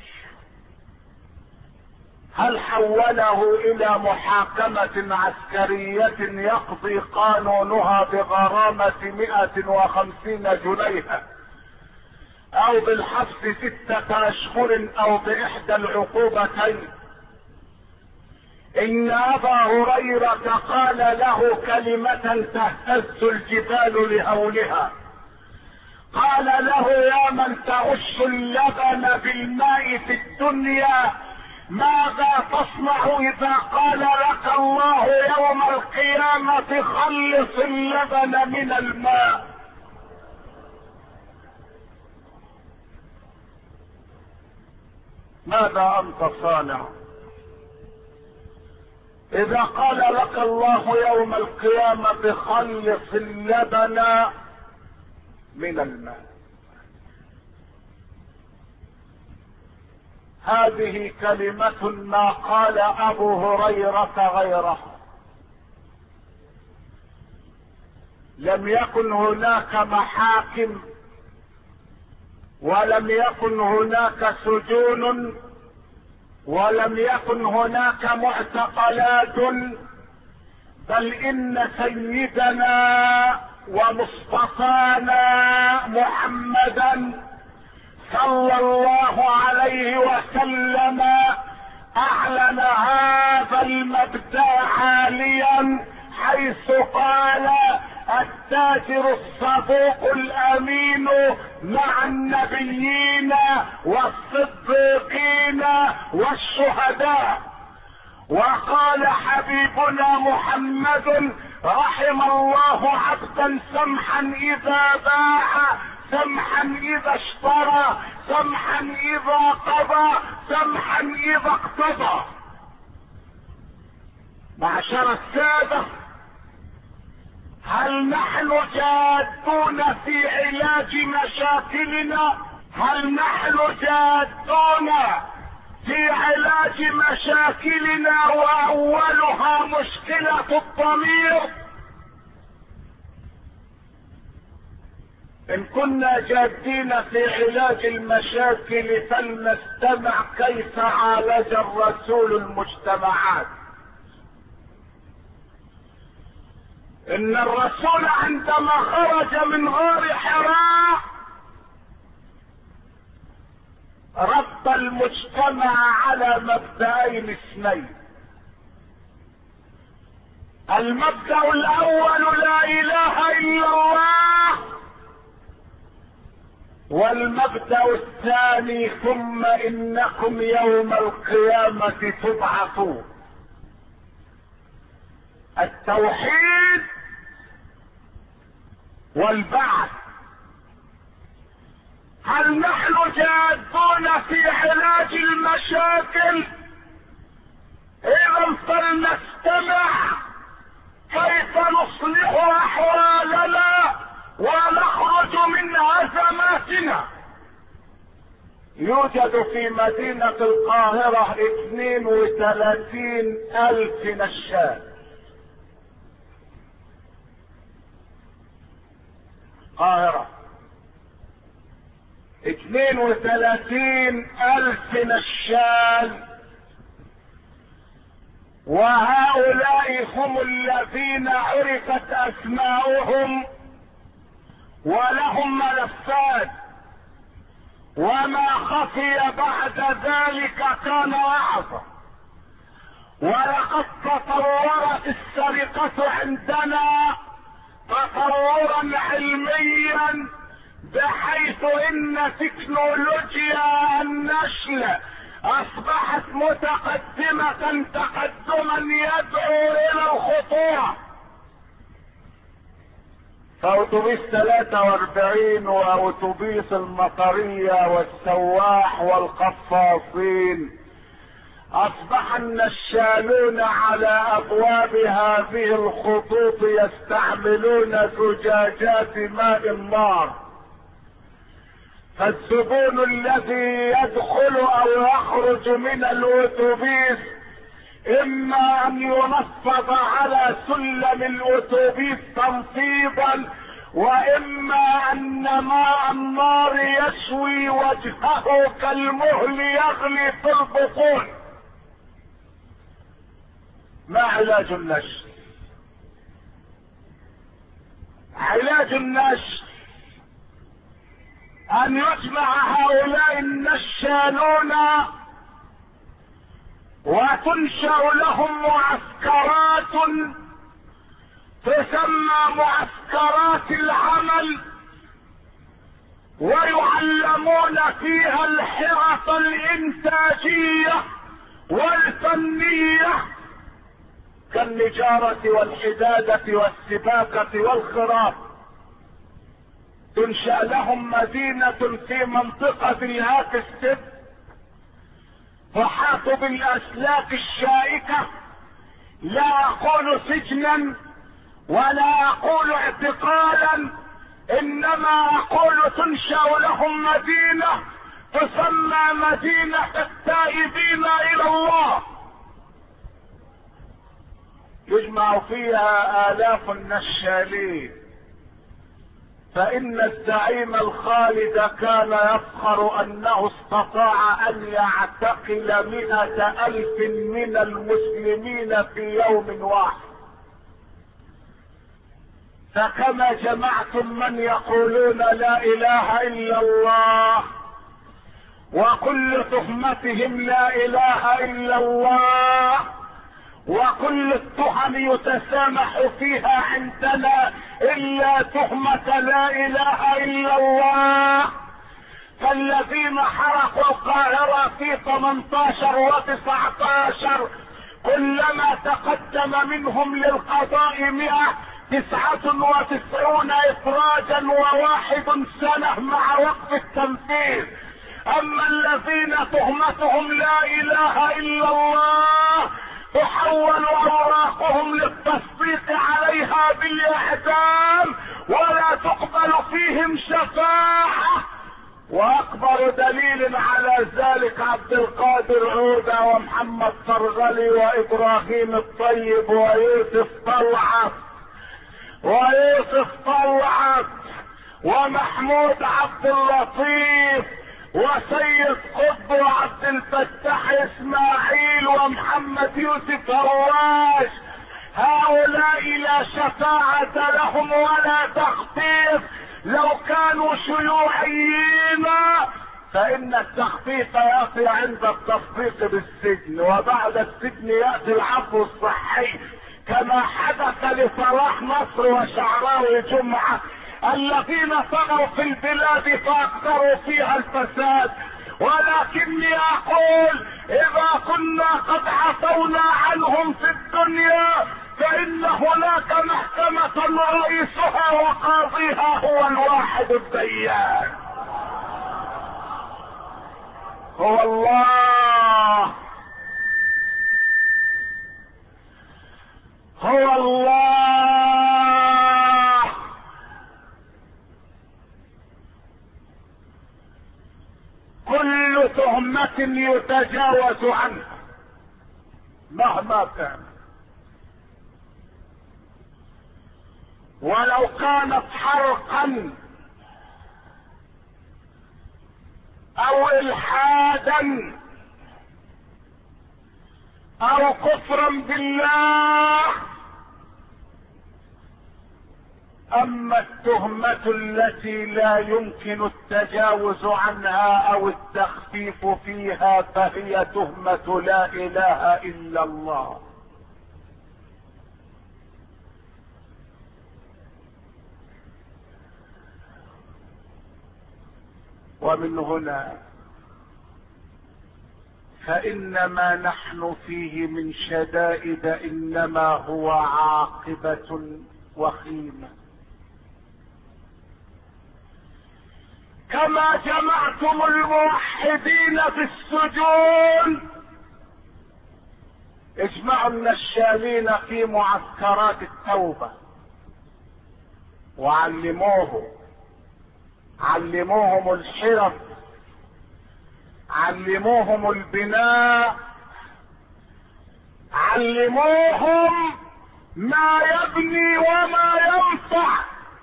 هل حوله الى محاكمة عسكرية يقضي قانونها بغرامة 150 جنيها او بالحبس 6 اشهر او باحدى العقوبتين؟ ان ابا هريرة قال له كلمة تهتز الجبال لهولها، قال له: يا من تغش اللبن بالماء في الدنيا، ماذا تصنع اذا قال لك الله يوم القيامة خلص اللبن من الماء؟ ماذا انت صانع اذا قال لك الله يوم القيامة خلص اللبن من الماء؟ هذه كلمة ما قال ابو هريرة غيرها. لم يكن هناك محاكم ولم يكن هناك سجون ولم يكن هناك معتقلات، بل ان سيدنا ومصطفانا محمدا صلى الله عليه وسلم اعلن هذا المبدأ عاليا، حيث قال: التاجر الصدوق الامين مع النبيين والصديقين والشهداء. وقال حبيبنا محمد: رحم الله عبدا سمحا اذا باع، سمحا اذا اشترى، سمحا اذا قضى، سمحا اذا اقتضى. معشر السادة، هل نحن جادون في علاج مشاكلنا؟ هل نحن جادون في علاج مشاكلنا واولها مشكلة الضمير؟ ان كنا جادين في علاج المشاكل فلنستمع كيف عالج الرسول المجتمعات. ان الرسول عندما خرج من غار حراء رد المجتمع على مبدأين اثنين. المبدأ الاول: لا اله الا الله. والمبدأ الثاني: ثم انكم يوم القيامة تبعثون. التوحيد والبعث. هل نحن جادون في علاج المشاكل؟ اذا فلنستمع كيف نصلح احوالنا ونخرج من ازماتنا. يوجد في مدينة القاهرة 32,000 نشال. القاهرة 32,000 نشال، وهؤلاء هم الذين عرفت اسماؤهم ولهم ملفات، وما خفي بعد ذلك كان اعظم. ولقد تطورت السرقة عندنا تطورا علميا، بحيث ان تكنولوجيا النشل اصبحت متقدمة تقدما يدعو الى الخطورة. فأوتوبيس 43 وأوتوبيس المطرية والسواح والقفاصين أصبح النشالون على أبواب هذه الخطوط يستعملون زجاجات ماء النار. فالزبون الذي يدخل أو يخرج من الأوتوبيس اما ان ينصب على سلم الاتوبيس تنصيبا، واما ان ماء النار يشوي وجهه كالمهل يغلي في البطون. ما علاج النشل؟ علاج النشل ان يجمع هؤلاء النشالون وتنشأ لهم معسكرات تسمى معسكرات العمل، ويعلمون فيها الحرف الانتاجية والفنية كالنجارة والحدادة والسباكة والخراف. تنشأ لهم مدينة في منطقة الهات السد تحاط بالاسلاك الشائكة، لا اقول سجنا ولا اقول اعتقالا، انما اقول تنشأ لهم مدينة تسمى مدينة التائبين الى الله، يجمع فيها آلاف النشالين. فإن الزعيم الخالد كان يفخر أنه استطاع أن يعتقل 100,000 من المسلمين في يوم واحد. فكما جمعتم من يقولون لا إله إلا الله وكل تهمتهم لا إله إلا الله وكل التهم يتسامح فيها عندنا الا تهمة لا اله الا الله، فالذين حرقوا القاهرة في 18 و19 كلما تقدم منهم للقضاء 199 افراجا و1 سنة مع وقف التنفيذ. اما الذين تهمتهم لا اله الا الله تحول اوراقهم للتصديق عليها بالاعدام ولا تقبل فيهم شفاعة. واكبر دليل على ذلك عبد القادر عودة ومحمد فرغلي وابراهيم الطيب ويوسف طلعت ومحمود عبد اللطيف وسيد قطب وعبد الفتاح اسماعيل ومحمد يوسف رواش. هؤلاء لا شفاعة لهم ولا تخفيف. لو كانوا شيوعيين فإن التخفيف يأتي عند التصديق بالسجن، وبعد السجن يأتي العفو الصحي، كما حدث لصلاح نصر وشعراوي جمعة الذين طغوا في البلاد فاكثروا فيها الفساد. ولكني اقول اذا كنا قد عفونا عنهم في الدنيا فان هناك محكمة رئيسها وقاضيها هو الواحد الديان، هو الله، هو الله. كل تهمة يتجاوز عنها مهما كان، ولو كانت حرقا او الحادا او كفرا بالله. اما التهمة التي لا يمكن التجاوز عنها او التخفيف فيها فهي تهمة لا اله الا الله. ومن هنا فإن ما نحن فيه من شدائد انما هو عاقبة وخيمة. كما جمعتم الموحدين في السجون اجمعوا النشالين في معسكرات التوبة علموهم الحرف، علموهم البناء، علموهم ما يبني وما ينفع،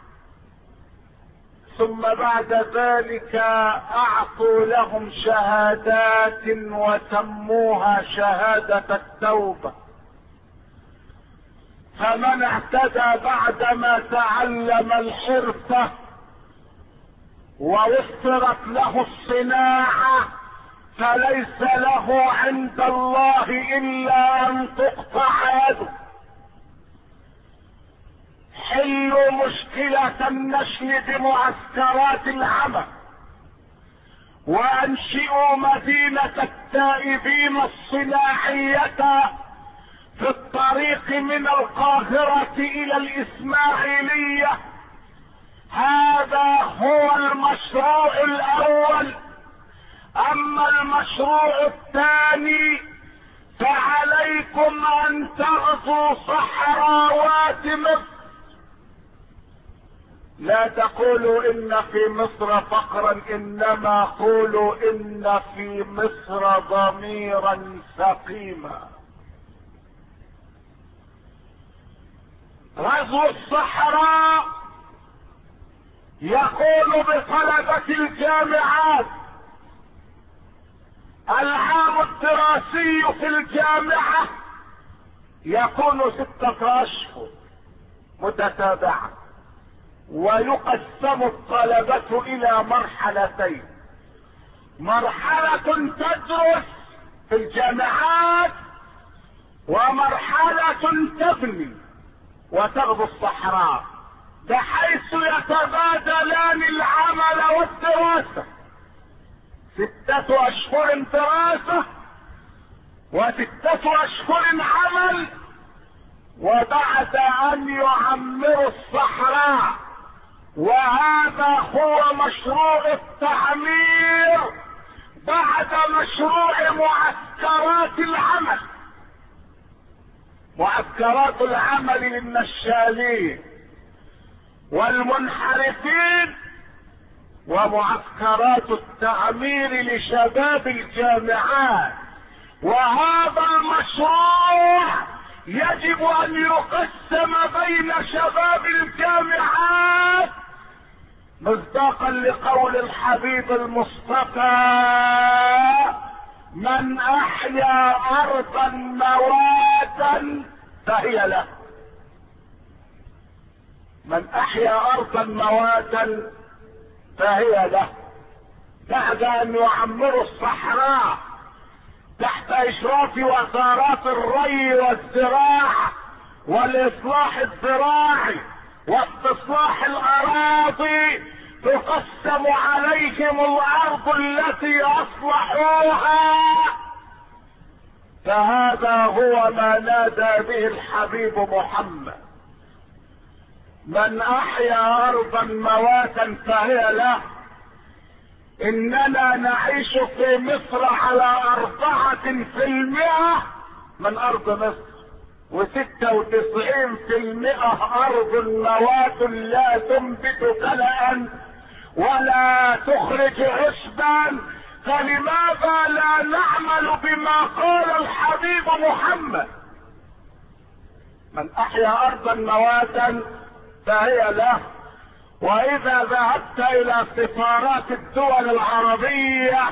ثم بعد ذلك اعطوا لهم شهادات وسموها شهادة التوبة. فمن اعتدى بعدما تعلم الحرفة ووفرت له الصناعة فليس له عند الله الا ان تقطع يده. حلوا مشكلة النشل بمعسكرات العمل، وانشئوا مدينة التائبين الصناعية في الطريق من القاهرة الى الاسماعيلية. هذا هو المشروع الاول. اما المشروع الثاني فعليكم ان تغزوا صحراوات مصر. لا تقولوا ان في مصر فقرا، انما قولوا ان في مصر ضميرا سقيما. غزو الصحراء يقول بطلبة الجامعات العام الدراسي في الجامعة يكون 6 اشهر متتابعة، ويقسم الطلبة الى مرحلتين: مرحلة تدرس في الجامعات، ومرحلة تبني وتغزو الصحراء، بحيث يتبادلان العمل والدراسة. 6 اشهر دراسة و6 اشهر عمل. وبعد ان يعمروا الصحراء، وهذا هو مشروع التعمير بعد مشروع معسكرات العمل. معسكرات العمل للنشالين والمنحرفين، ومعسكرات التعمير لشباب الجامعات. وهذا المشروع يجب ان يقسم بين شباب الجامعات مصداقا لقول الحبيب المصطفى: من احيا ارضا مواتا فهي له. من احيا ارضا مواتا فهي له. بعد ان يعمروا الصحراء تحت اشراف وزارات الري والزراعة والاصلاح الزراعي واستصلاح الاراضي، تقسم عليهم الارض التي اصلحوها. فهذا هو ما نادى به الحبيب محمد: من احيا ارضا مواتا فهي له. اننا نعيش في مصر على 4% من ارض مصر، و96% ارض موات لا تنبت كلأ ولا تخرج عشبا. فلماذا لا نعمل بما قال الحبيب محمد: من احيا ارضا مواتا فهي له. واذا ذهبت الى سفارات الدول العربية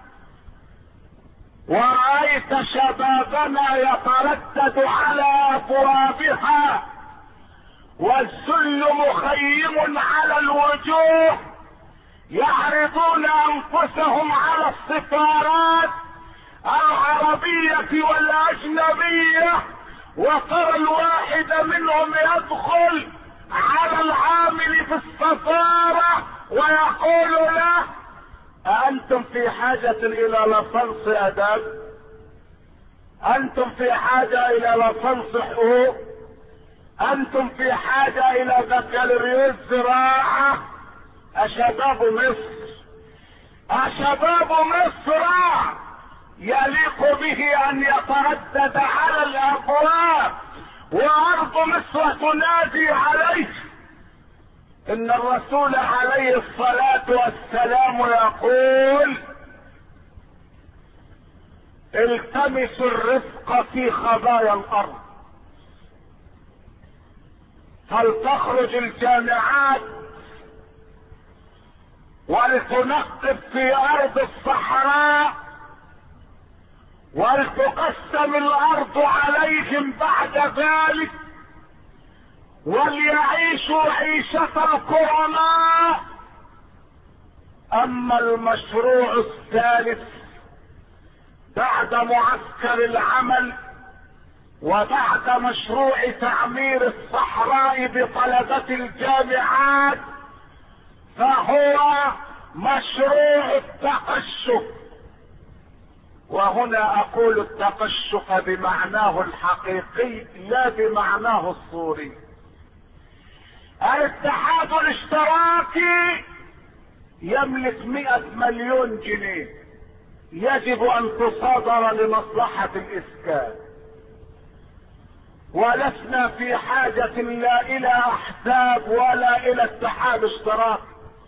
ورأيت شبابنا يتردد على ابوابها والذل مخيم على الوجوه، يعرضون انفسهم على السفارات العربية والاجنبية، وترى الواحد منهم يدخل على العامل في السفارة ويقول له: أأنتم في حاجة إلى لصنص أداب؟ أنتم في حاجة إلى لصنص حقوق؟ أنتم في حاجة إلى بكالوريوس زراعة؟ أشباب مصر، أشباب مصر يليق به أن يتردد على الأبواب وارض مصر تنادي عليه. ان الرسول عليه الصلاة والسلام يقول: التمسوا الرزق في خبايا الارض، فلتخرج الجامعات ولتنقب في ارض الصحراء، ولتقسم الارض عليهم بعد ذلك، وليعيشوا عيشة الكرماء. اما المشروع الثالث بعد معسكر العمل وبعد مشروع تعمير الصحراء بطلبة الجامعات، فهو مشروع التقشف. وهنا اقول التقشف بمعناه الحقيقي لا بمعناه الصوري. الاتحاد الاشتراكي يملك 100 مليون جنيه يجب ان تصادر لمصلحة الاسكان، ولسنا في حاجة لا الى احزاب ولا الى اتحاد اشتراكي.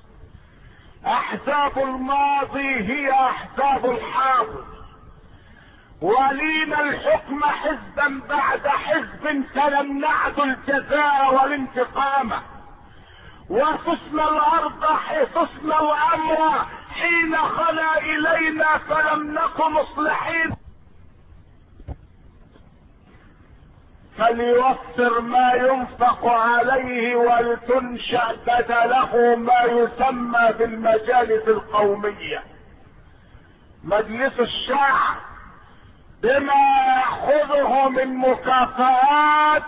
احزاب الماضي هي احزاب الحاضر، ولينا الحكم حزبا بعد حزب تلمعت الجزاء والانتقام، وصصنا الارض صصنا الامر حين خلا الينا فلم نكن مصلحين. فليوفر ما ينفق عليه ولتنشأ بدله ما يسمى بالمجالس القومية. مجلس الشعب بما يأخذه من مكافآت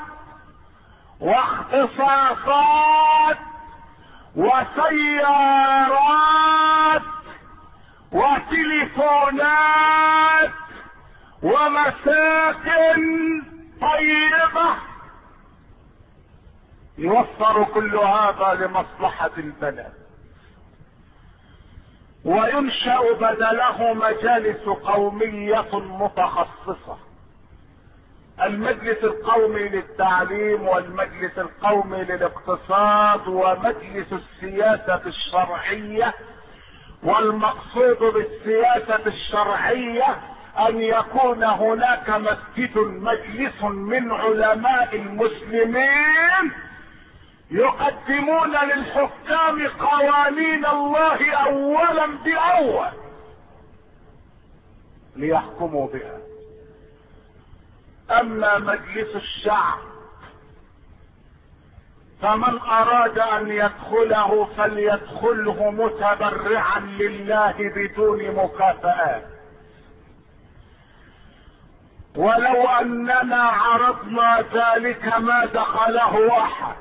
واختصاصات وسيارات وتليفونات ومساكن طيبة، يوفر كل هذا لمصلحة البلد، وينشأ بدله مجالس قومية متخصصة. المجلس القومي للتعليم، والمجلس القومي للاقتصاد، ومجلس السياسة الشرعية. والمقصود بالسياسة الشرعية ان يكون هناك مسجد مجلس من علماء المسلمين يقدمون للحكام قوانين الله اولا باول ليحكموا بها. اما مجلس الشعب فمن اراد ان يدخله فليدخله متبرعا لله بدون مكافآت. ولو اننا عرضنا ذلك ما دخله احد.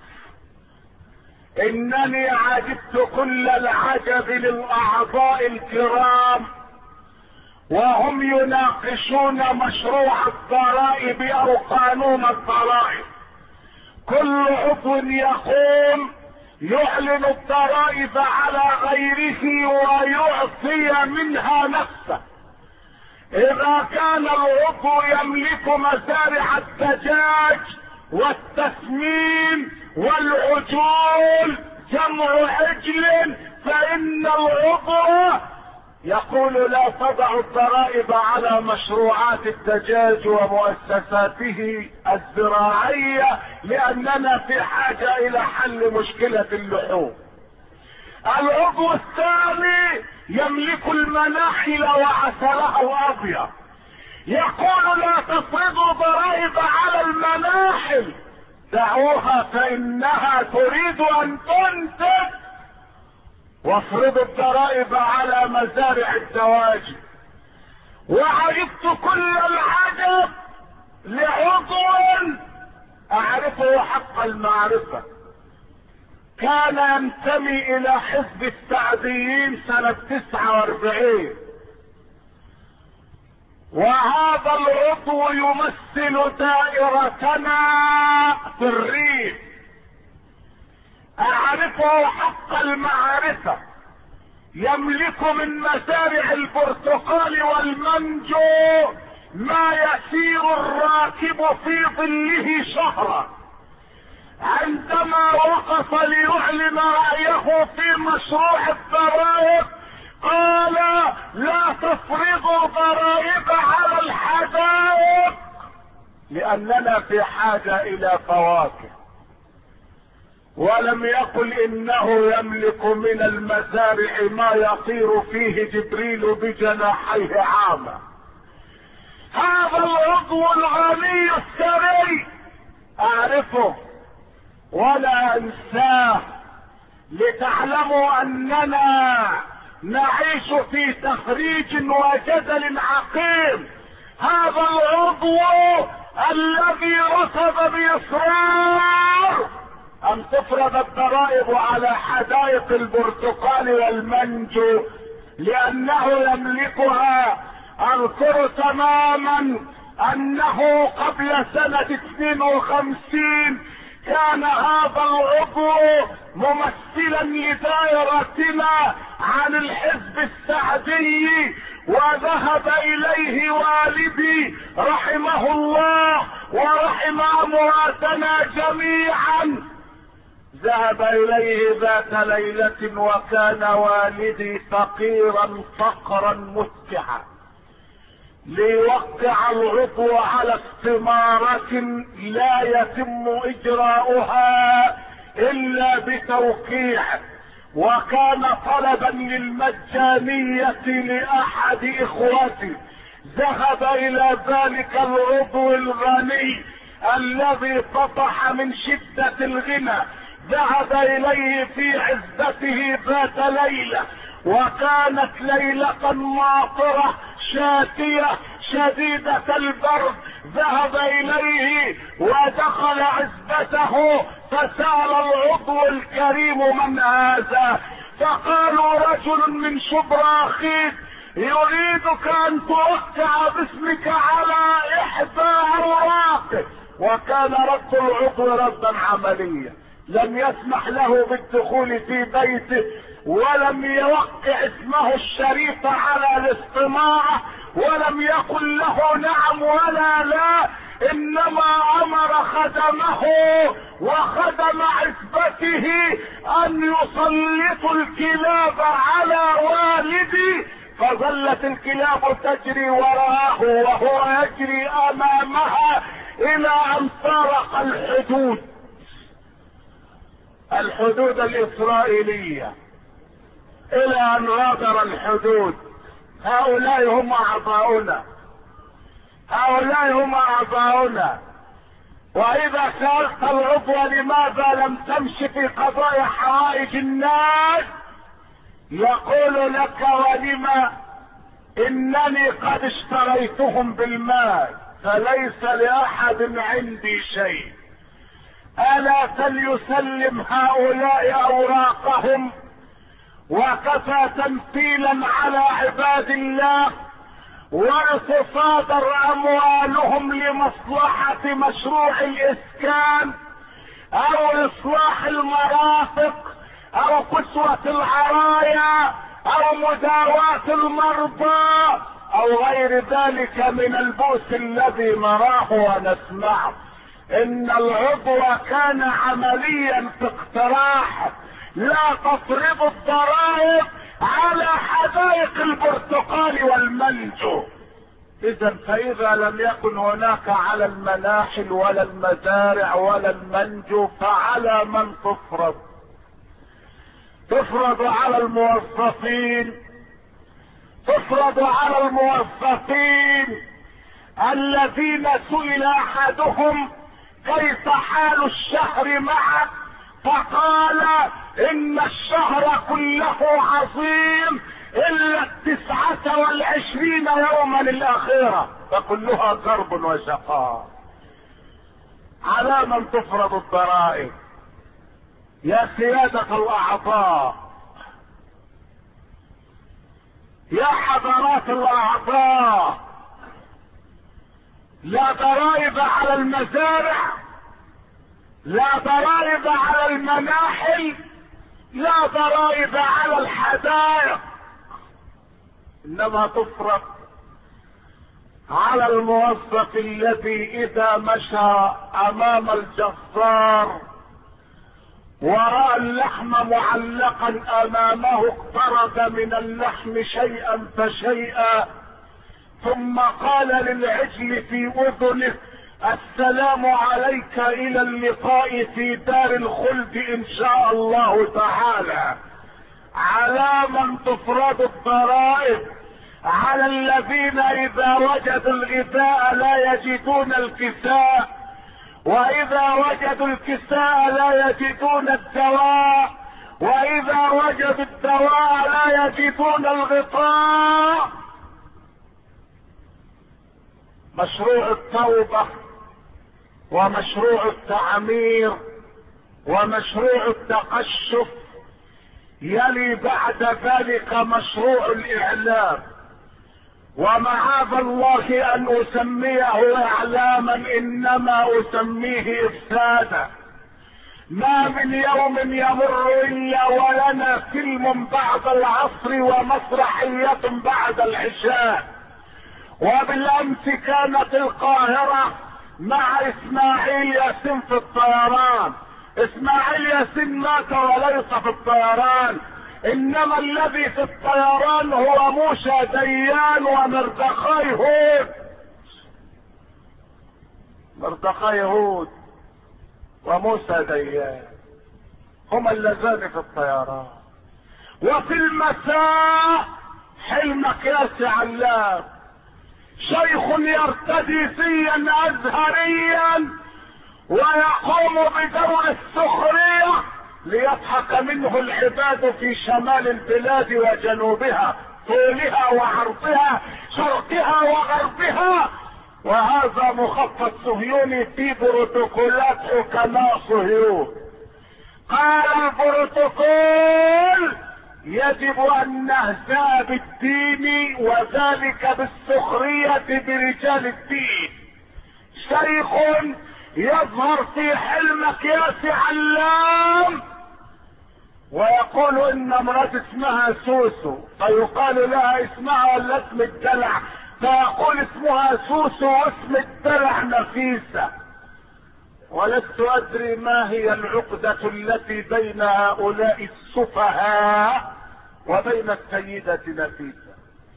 انني عجبت كل العجب للاعضاء الكرام وهم يناقشون مشروع الضرائب او قانون الضرائب. كل عضو يقوم يعلن الضرائب على غيره ويعطي منها نفسه. اذا كان العضو يملك مزارع الدجاج والتسمين والعجول جمع عجل، فان العضو يقول لا تضع الضرائب على مشروعات الدجاج ومؤسساته الزراعية لاننا في حاجة الى حل مشكلة اللحوم. العضو الثاني يملك المناحل وعسلها الابيض يقول لا تفرضوا ضرائب على المناحل، دعوها فانها تريد ان تنتج، وافرضوا الضرائب على مزارع الدواجن. وعرفت كل العجب لعضو اعرفه حق المعرفة، كان ينتمي الى حزب السعديين سنة 49، وهذا العضو يمثل دائرتنا في الريف. اعرفه حق المعرفة، يملك من مزارع البرتقال والمانجو ما يسير الراكب في ظله شهرا. عندما وقف ليعلن رأيه في مشروع الضرائب قال لا تفرضوا ضرائب على الحدائق لاننا في حاجة الى فواكه، ولم يقل انه يملك من المزارع ما يطير فيه جبريل بجناحيه عاما. هذا العضو الغني الثري اعرفه ولا انساه، لتعلموا اننا نعيش في تخريج وجدل عقيم. هذا العضو الذي رفض باصرار ان تفرض الضرائب على حدائق البرتقال والمانجو لانه يملكها. اذكر تماما انه قبل سنة 52 كان هذا العضو ممثلا لدائرتنا عن الحزب السعدي، وذهب اليه والدي رحمه الله ورحم امواتنا جميعا. ذهب اليه ذات ليلة وكان والدي فقيرا فقرا متعا ليوقع العضو على استمارة لا يتم اجراؤها الا بتوقيع، وكان طلبا للمجانية لاحد اخوتي. ذهب الى ذلك العضو الغني الذي طفح من شدة الغنى، ذهب اليه في عزته ذات ليلة، وكانت ليلة ماطرة شاتية شديدة البرد. ذهب اليه ودخل عزبته فسأل العضو الكريم من هذا؟ فقالوا رجل من شبراخيت يريدك ان توقع باسمك على احدى اوراقه. وكان رد العضو ردا عمليا، لم يسمح له بالدخول في بيته ولم يوقع اسمه الشريف على الاستمارة ولم يقل له نعم ولا لا، انما امر خدمه وخدم عزبته ان يسلطوا الكلاب على والدي، فظلت الكلاب تجري وراءه وهو يجري امامها الى ان فارق الحدود الاسرائيلية، الى ان غادر الحدود. هؤلاء هم اعضاؤنا. واذا سألت العضو لماذا لم تمشي في قضايا حوائج الناس يقول لك ولما؟ انني قد اشتريتهم بالمال فليس لاحد عندي شيء. الا فليسلم هؤلاء اوراقهم وكفى تمثيلا على عباد الله، ولتصادر اموالهم لمصلحة مشروع الاسكان او اصلاح المرافق او كسوة العرايا او مداواة المرضى او غير ذلك من البؤس الذي نراه ونسمعه. ان العضو كان عمليا في اقتراح لا تفرض الضرائب على حدائق البرتقال والمانجو. اذا فاذا لم يكن هناك على المناحل ولا المزارع ولا المانجو فعلى من تفرض على الموظفين، تفرض على الموظفين الذين سئل احدهم كيف حال الشهر معك فقال ان الشهر كله عظيم الا 29 يوما الاخيرة فكلها كرب وشقاء. على من تفرض الضرائب؟ يا سيادة الاعضاء، يا حضرات الاعضاء، لا ضرائب على المزارع، لا ضرائب على المناحل، لا ضرائب على الحدائق، انما تفرض على الموظف الذي اذا مشى امام الجزار ورأى اللحم معلقا امامه اقترب من اللحم شيئا فشيئا، ثم قال للعجل في اذنه: السلام عليك، الى اللقاء في دار الخلد ان شاء الله تعالى. على من تفرض الضرائب؟ على الذين اذا وجدوا الغذاء لا يجدون الكساء، واذا وجدوا الكساء لا يجدون الدواء، واذا وجدوا الدواء لا يجدون الغطاء. مشروع التوبة ومشروع التعمير ومشروع التقشف، يلي بعد ذلك مشروع الاعلام. ومعاذ الله ان اسميه اعلاما، انما اسميه افسادا. ما من يوم يمر الا ولنا فيلم بعد العصر ومسرحية بعد العشاء. وبالامس كانت القاهرة مع اسماعيل ياسين في الطيران. اسماعيل ياسين مات وليس في الطيران، انما الذي في الطيران هو موسى ديان ومردخاي هود. مردخاي هود وموسى ديان هما اللذان في الطيران. وفي المساء حلمك يا علام، شيخ يرتدي سيا ازهريا ويقوم بدور السخرية ليضحك منه العباد في شمال البلاد وجنوبها، طولها وعرضها، شرقها وغربها. وهذا مخطط صهيوني في بروتوكولات حكماء صهيون. قال البروتوكول: يجب ان نهزأ بالدين وذلك بالسخرية برجال الدين. شيخ يظهر في حلمك يا علام ويقول ان امرأة اسمها سوسو، فيقال لها اسمها ولا اسم الدلع، فيقول اسمها سوسو واسم الدلع نفيسة. ولست ادري ما هي العقدة التي بين هؤلاء السفهاء وبين السيدة نفيسة.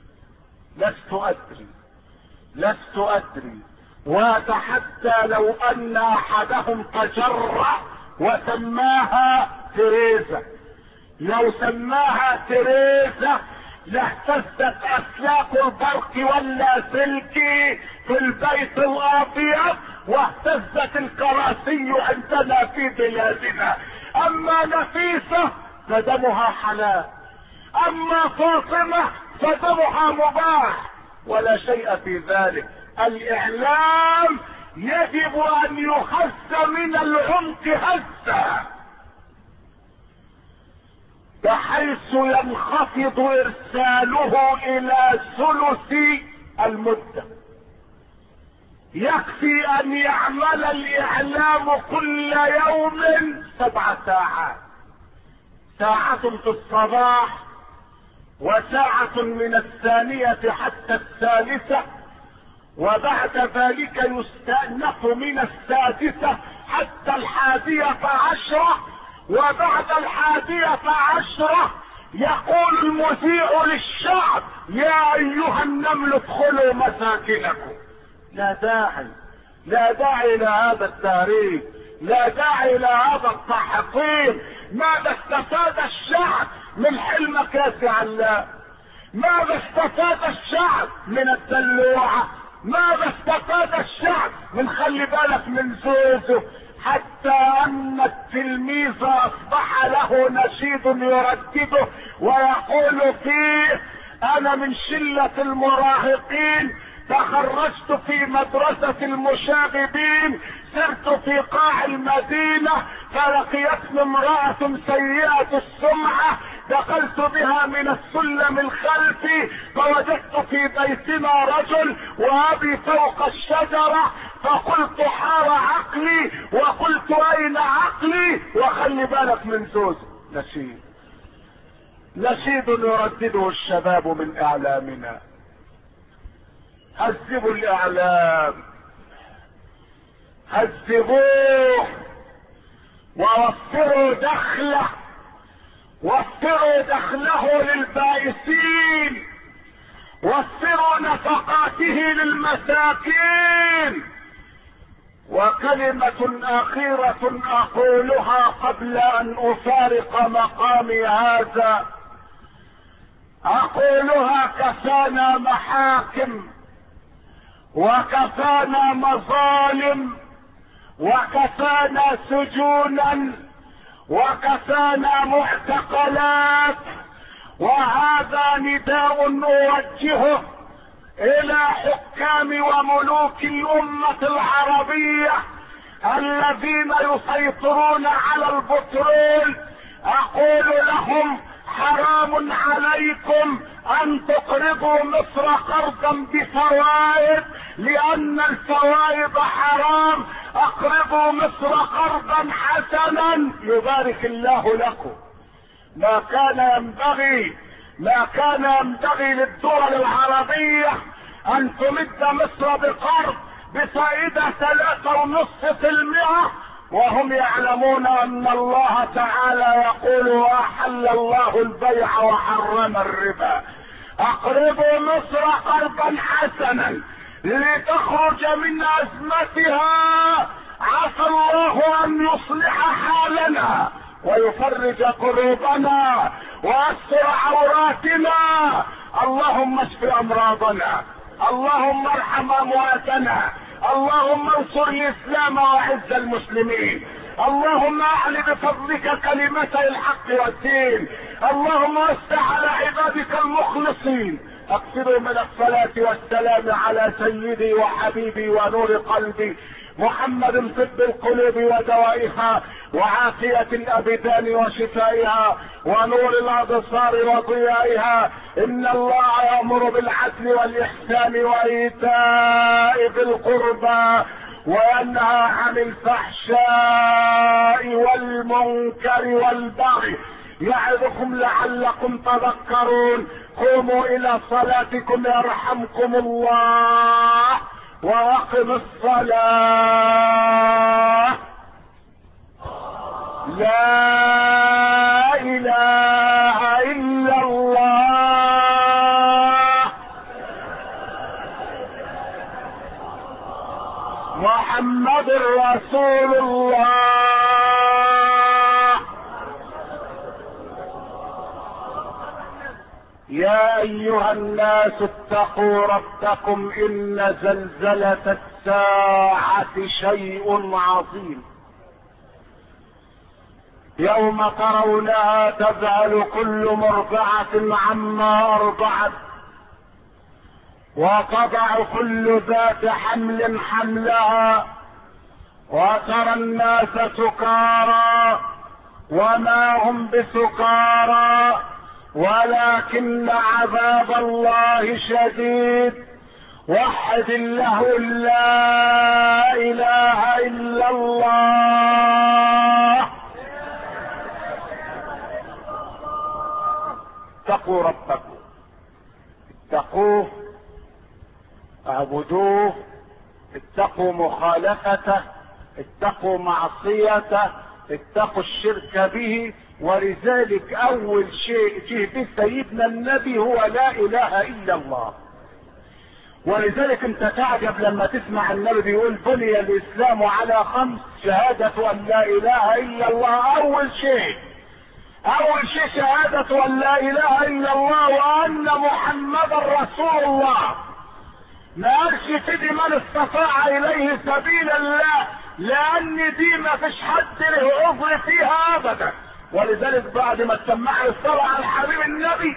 لست ادري. وحتى لو ان احدهم تجرأ وسماها تريزا، لو سماها تريزا لاهتزت اسلاك البرق واللاسلكي في البيت الابيض، واهتزت الكراسي عندنا في بلادنا. اما نفيسة فدمها حلال، اما فاطمة فدمها مباح، ولا شيء في ذلك. الاعلام يجب ان يخز من العمق هزة، بحيث ينخفض ارساله الى ثلث المدة. يكفي ان يعمل الاعلام كل يوم 7 ساعات، ساعة في الصباح وساعة من 2 حتى 3، وبعد ذلك يستأنف من 6 حتى 11، وبعد 11 يقول المذيع للشعب: يا ايها النمل ادخلوا مساكنكم. لا داعي الى هذا التهريج، لا داعي الى هذا التحطيم. ماذا استفاد الشعب من حلمك يا علام؟ ماذا استفاد الشعب من الدلوعة؟ ماذا استفاد الشعب من خلي بالك من زوزه؟ حتى ان التلميذ اصبح له نشيد يردده ويقول فيه: انا من شلة المراهقين تخرجت في مدرسة المشاغبين، سرت في قاع المدينة فلقيتني امرأة سيئة السمعة، دخلت بها من السلم الخلفي فوجدت في بيتنا رجل وابي فوق الشجرة، فقلت حار عقلي وقلت اين عقلي. وخلي بالك من زوزه. نشيد يردده الشباب من اعلامنا. هذبوا الاعلام، هذبوه ووفروا دخله، وفروا دخله للبائسين، وفروا نفقاته للمساكين. وكلمة أخيرة أقولها قبل أن أفارق مقامي هذا، أقولها: كفانا محاكم، وكفانا مظالم، وكفانا سجونا، وكفانا معتقلات. وهذا نداء أوجهه إلى حكام وملوك الأمة العربية الذين يسيطرون على البترول. أقول لهم: حرام عليكم أن تقرضوا مصر قرضا بفوائد، لأن الفوائد حرام. أقرضوا مصر قرضا حسنا يبارك الله لكم. ما كان ينبغي للدول العربية أن تمد مصر بقرض بفائدة 3.5%، وهم يعلمون أن الله تعالى يقول: وأحل الله البيع وحرم الربا. أقرضوا مصر قرضا حسنا لتخرج من أزمتها، عسى الله أن يصلح حالنا ويفرج قلوبنا ويستر عوراتنا. اللهم اشف أمراضنا، اللهم ارحم أمواتنا، اللهم انصر الإسلام وأعز المسلمين، اللهم أعل بفضلك كلمتي الحق والدين، اللهم افتح على عبادك المخلصين. اكثروا من الصلاة والسلام على سيدي وحبيبي ونور قلبي محمد، طب القلوب ودوائها، وعافية الأبدان وشفائها، ونور الأبصار وضيائها. إن الله يأمر بالعدل والإحسان وإيتاء ذي القربى، وينهى عن الفحشاء والمنكر والبغي، يعظكم لعلكم تذكرون. قوموا إلى صلاتكم يرحمكم الله، وأقم الصلاة. لا إله إلا الله محمد رسول الله. يا أيها الناس اتقوا ربكم، إن زلزلة الساعة شيء عظيم. يوم ترونها تذهل كل مرضعة عما أرضعت، وتضع كل ذات حمل حملها، وترى الناس سكارى وما هم بسكارى ولكن عذاب الله شديد. وحد الله لا إله إلا الله. اتقوا ربكم، اتقوه، اعبدوه، اتقوا مخالفته، اتقوا معصيته، اتقوا الشرك به. ولذلك اول شيء جه به سيدنا النبي هو لا اله الا الله. ولذلك انت تعجب لما تسمع النبي بيقول: بني الاسلام على 5، شهادة ان لا اله الا الله. اول شيء شهادة ان لا اله الا الله وان محمدا رسول الله. ما قالش تدي من استطاع اليه سبيلا، لا، لان دي ما فيش حد له عذر فيها ابدا. ولذلك بعد ما تسمع الصلاة على الحبيب النبي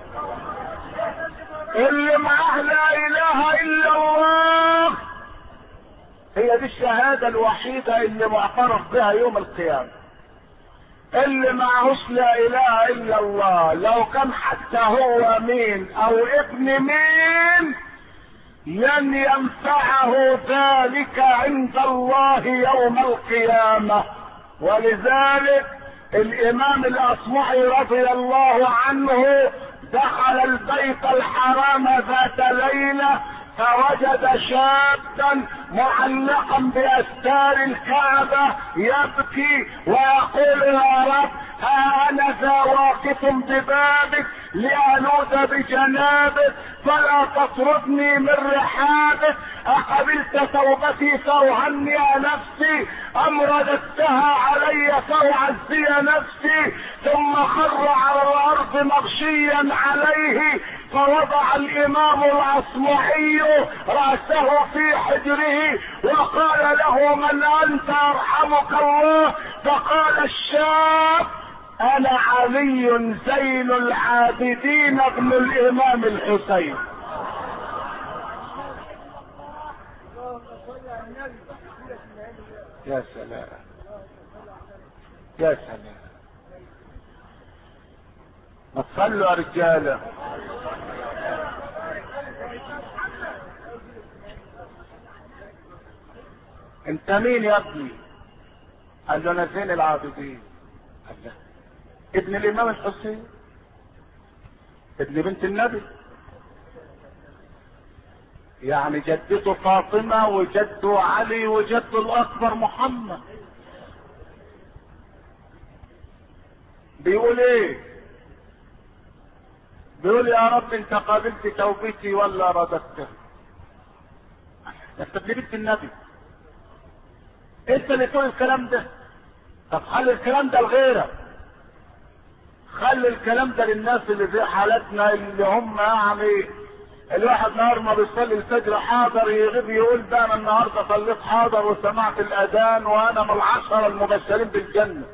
اللي معاه لا اله الا الله، هي دي الشهادة الوحيدة اللي معترف بها يوم القيامة. اللي معهوش لا اله الا الله، لو كان حتى هو مين او ابن مين، لن ينفعه ذلك عند الله يوم القيامة. ولذلك الامام الاصمعي رضي الله عنه دخل البيت الحرام ذات ليلة فوجد شابا معلقا باستار الكعبة يبكي ويقول يا رب ها انا ذا واقف ببابك لألوذ بجنابك فلا تطردني من رحابك، اقبلت توبتي فاهنئ نفسي ام رددتها علي فاعزي نفسي. ثم خر على الارض مغشيا عليه، فوضع الامام الاصمعي رأسه في حجره وقال له من انت يرحمك الله؟ فقال الشاب انا علي زين العابدين ابن الامام الحسين. يا سلام يا سلام، ما تصلوا يا رجاله. انت مين يا ابني؟ قال له انا زين العابدين. قال له ابن الامام الحسين ابن بنت النبي، يعني جدته فاطمة وجده علي وجده الاكبر محمد. بيقول ايه؟ بيقول يا رب انت قابلت توبتي ولا رددتها؟ انت ابن بنت النبي، انت اللي تقول الكلام ده. طب خلي الكلام ده لغيرك، خلي الكلام ده للناس اللي زي حالتنا اللي هم يعني الواحد نهار ما بيصلي الفجر حاضر يغيب يقول ده انا النهارده صليت حاضر وسمعت الاذان وانا من العشرة المبشرين بالجنة،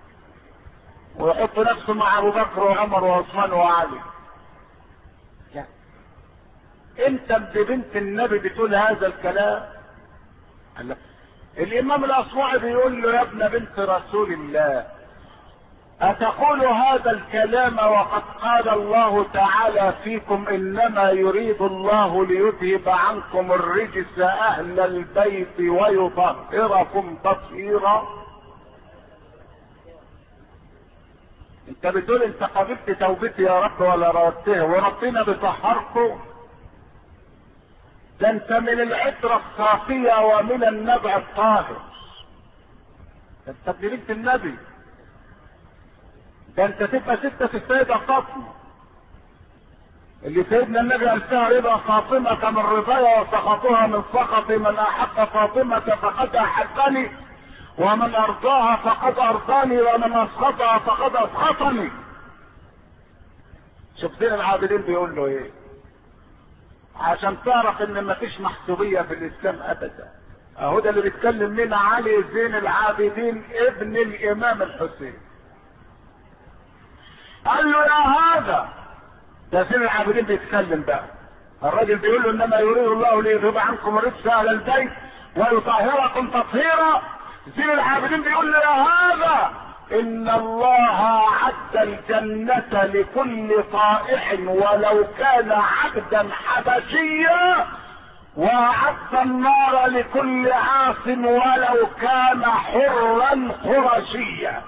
ويحط نفسه مع ابو بكر وعمر وعثمان وعلي. انت ببنت النبي بتقول هذا الكلام؟ الامام الاصمعي بيقول له يا ابن بنت رسول الله اتقول هذا الكلام وقد قال الله تعالى فيكم انما يريد الله ليذهب عنكم الرجس اهل البيت ويطهركم تطهيرا؟ انت بتقول انت قبلت توبتي يا رب ولا ردتها وربنا بيطهركم؟ ده انت من العطرة الصافية ومن النبع الطاهر، انت ابن بنت النبي، ده انت تبقى ستة السيدة فاطمة اللي سيدنا النبي قال فيها رضا فاطمة من رضايا وسخطها من سخطي، من احب فاطمة فقد احبني ومن ارضاها فقد ارضاني ومن اسخطها فقد اسخطني. شوف زين العابدين بيقول له ايه عشان تعرف ان مفيش محسوبية في الاسلام ابدا. اهو ده اللي بيتكلم لنا علي زين العابدين ابن الامام الحسين. قال له يا هذا، ده زين العابدين بيتكلم بقى، الراجل بيقول له انما يريد الله ليذهب عنكم الرجس اهل البيت ويطهركم تطهيرا. زين العابدين بيقول له يا هذا ان الله اعد الجنة لكل طائع ولو كان عبدا حبشيا، واعد النار لكل عاص ولو كان حرا قرشيا.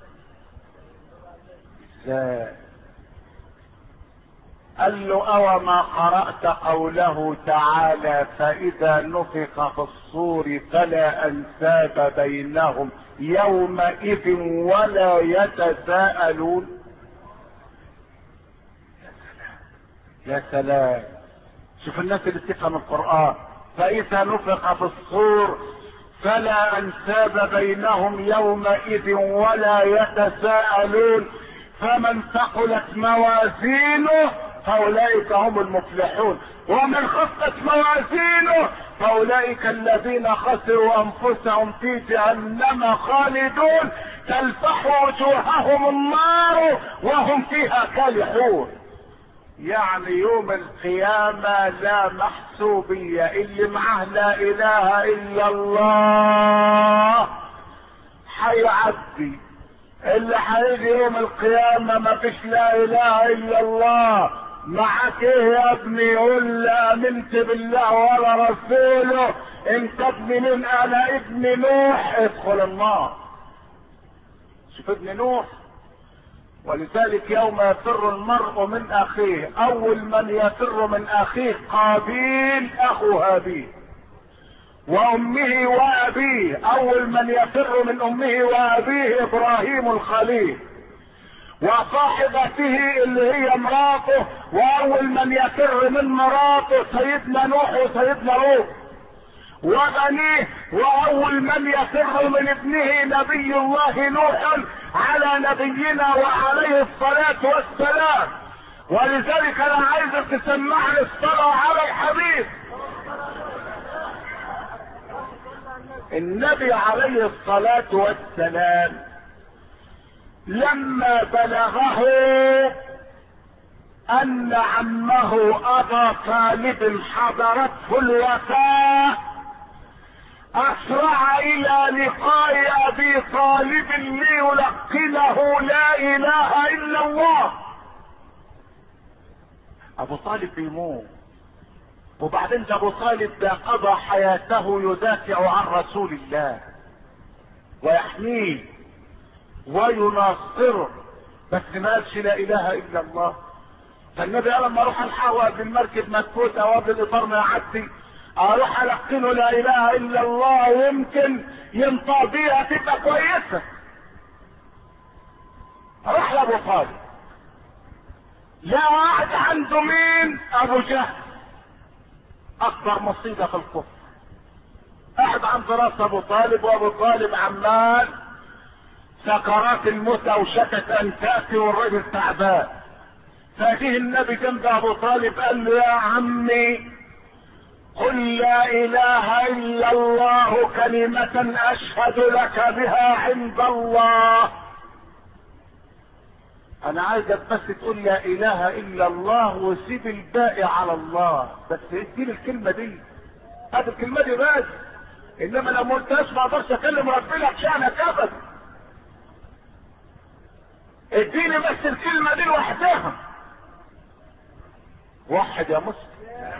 قال له او ما قرأت قوله تعالى فاذا نفخ في الصور فلا انساب بينهم يومئذ ولا يتساءلون؟ يا سلام، شوف الناس اللي بتفهم القرآن. فاذا نفخ في الصور فلا انساب بينهم يومئذ ولا يتساءلون، فمن ثقلت موازينه فاولئك هم المفلحون، ومن خفت موازينه فاولئك الذين خسروا انفسهم في جهنم خالدون تلفح وجوههم النار وهم فيها كالحون. يعني يوم القيامة لا محسوبية، اللي معه لا اله الا الله حيعدي، اللي حيجي يوم القيامة ما فيش لا اله الا الله. معك ايه يا ابني؟ يقول لا امنت بالله ولا رسوله. انت ابن من؟ انا ابن نوح. ادخل النار. شوف ابن نوح ولذلك يوم يفر المرء من اخيه، اول من يفر من اخيه قابيل اخو هابيل، وامه وابيه، اول من يفر من امه وابيه ابراهيم الخليل، وصاحبته اللي هي مراته، واول من يفر من مراته سيدنا نوح وسيدنا لوط وبنيه، واول من يفر من ابنه نبي الله نوح على نبينا وعليه الصلاة والسلام. ولذلك انا عايزك تسمعني الصلاة على الحبيب. النبي عليه الصلاة والسلام لما بلغه ان عمه ابا طالب حضرته الوفاة اسرع الى لقاء ابي طالب ليلقنه لا اله الا الله. ابو طالب بيموت، وبعدين ابو طالب ده قضى حياته يدافع عن رسول الله ويحميه ويناصره، بس ما قالش لا اله الا الله. فالنبي قال لما اروح الحاوى بالمركب مكفوت او قبل الاطار ما يعدي اروح القنه لا اله الا الله، يمكن ينطق بيها تبقى كويسه. راح لابو طالب، لا قاعد عنده مين؟ ابو جهل، اكبر مصيبه في الكفر، قاعد عند راس ابو طالب، وابو طالب عمال سكرات الموت اوشكت ان تاتي والرجل تعبان. فجه النبي جنب ابو طالب قال له يا عمي قل لا اله الا الله كلمة اشهد لك بها عند الله. انا عايزك بس تقول لا اله الا الله وسيب الباقي على الله، بس اديني الكلمة دي، هات الكلمة دي بس، انما لو ما قلتهاش ما اقدرش اكلم ربنا بشأنك ابدا. اديني بس الكلمة دي لوحدها. وحد يا مسلم.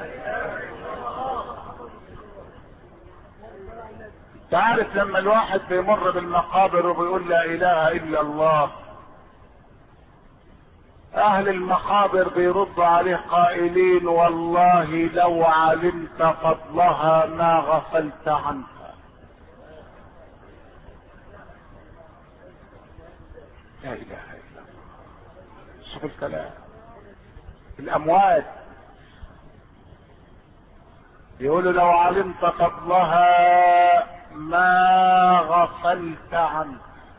تعرف لما الواحد بيمر بالمقابر وبيقول لا اله الا الله، اهل المقابر بيردوا عليه قائلين والله لو علمت فضلها ما غفلت عنها. لا اله الا الله. شوف الكلام. الاموات يقولوا لو علمت فضلها ما غفلت عنه.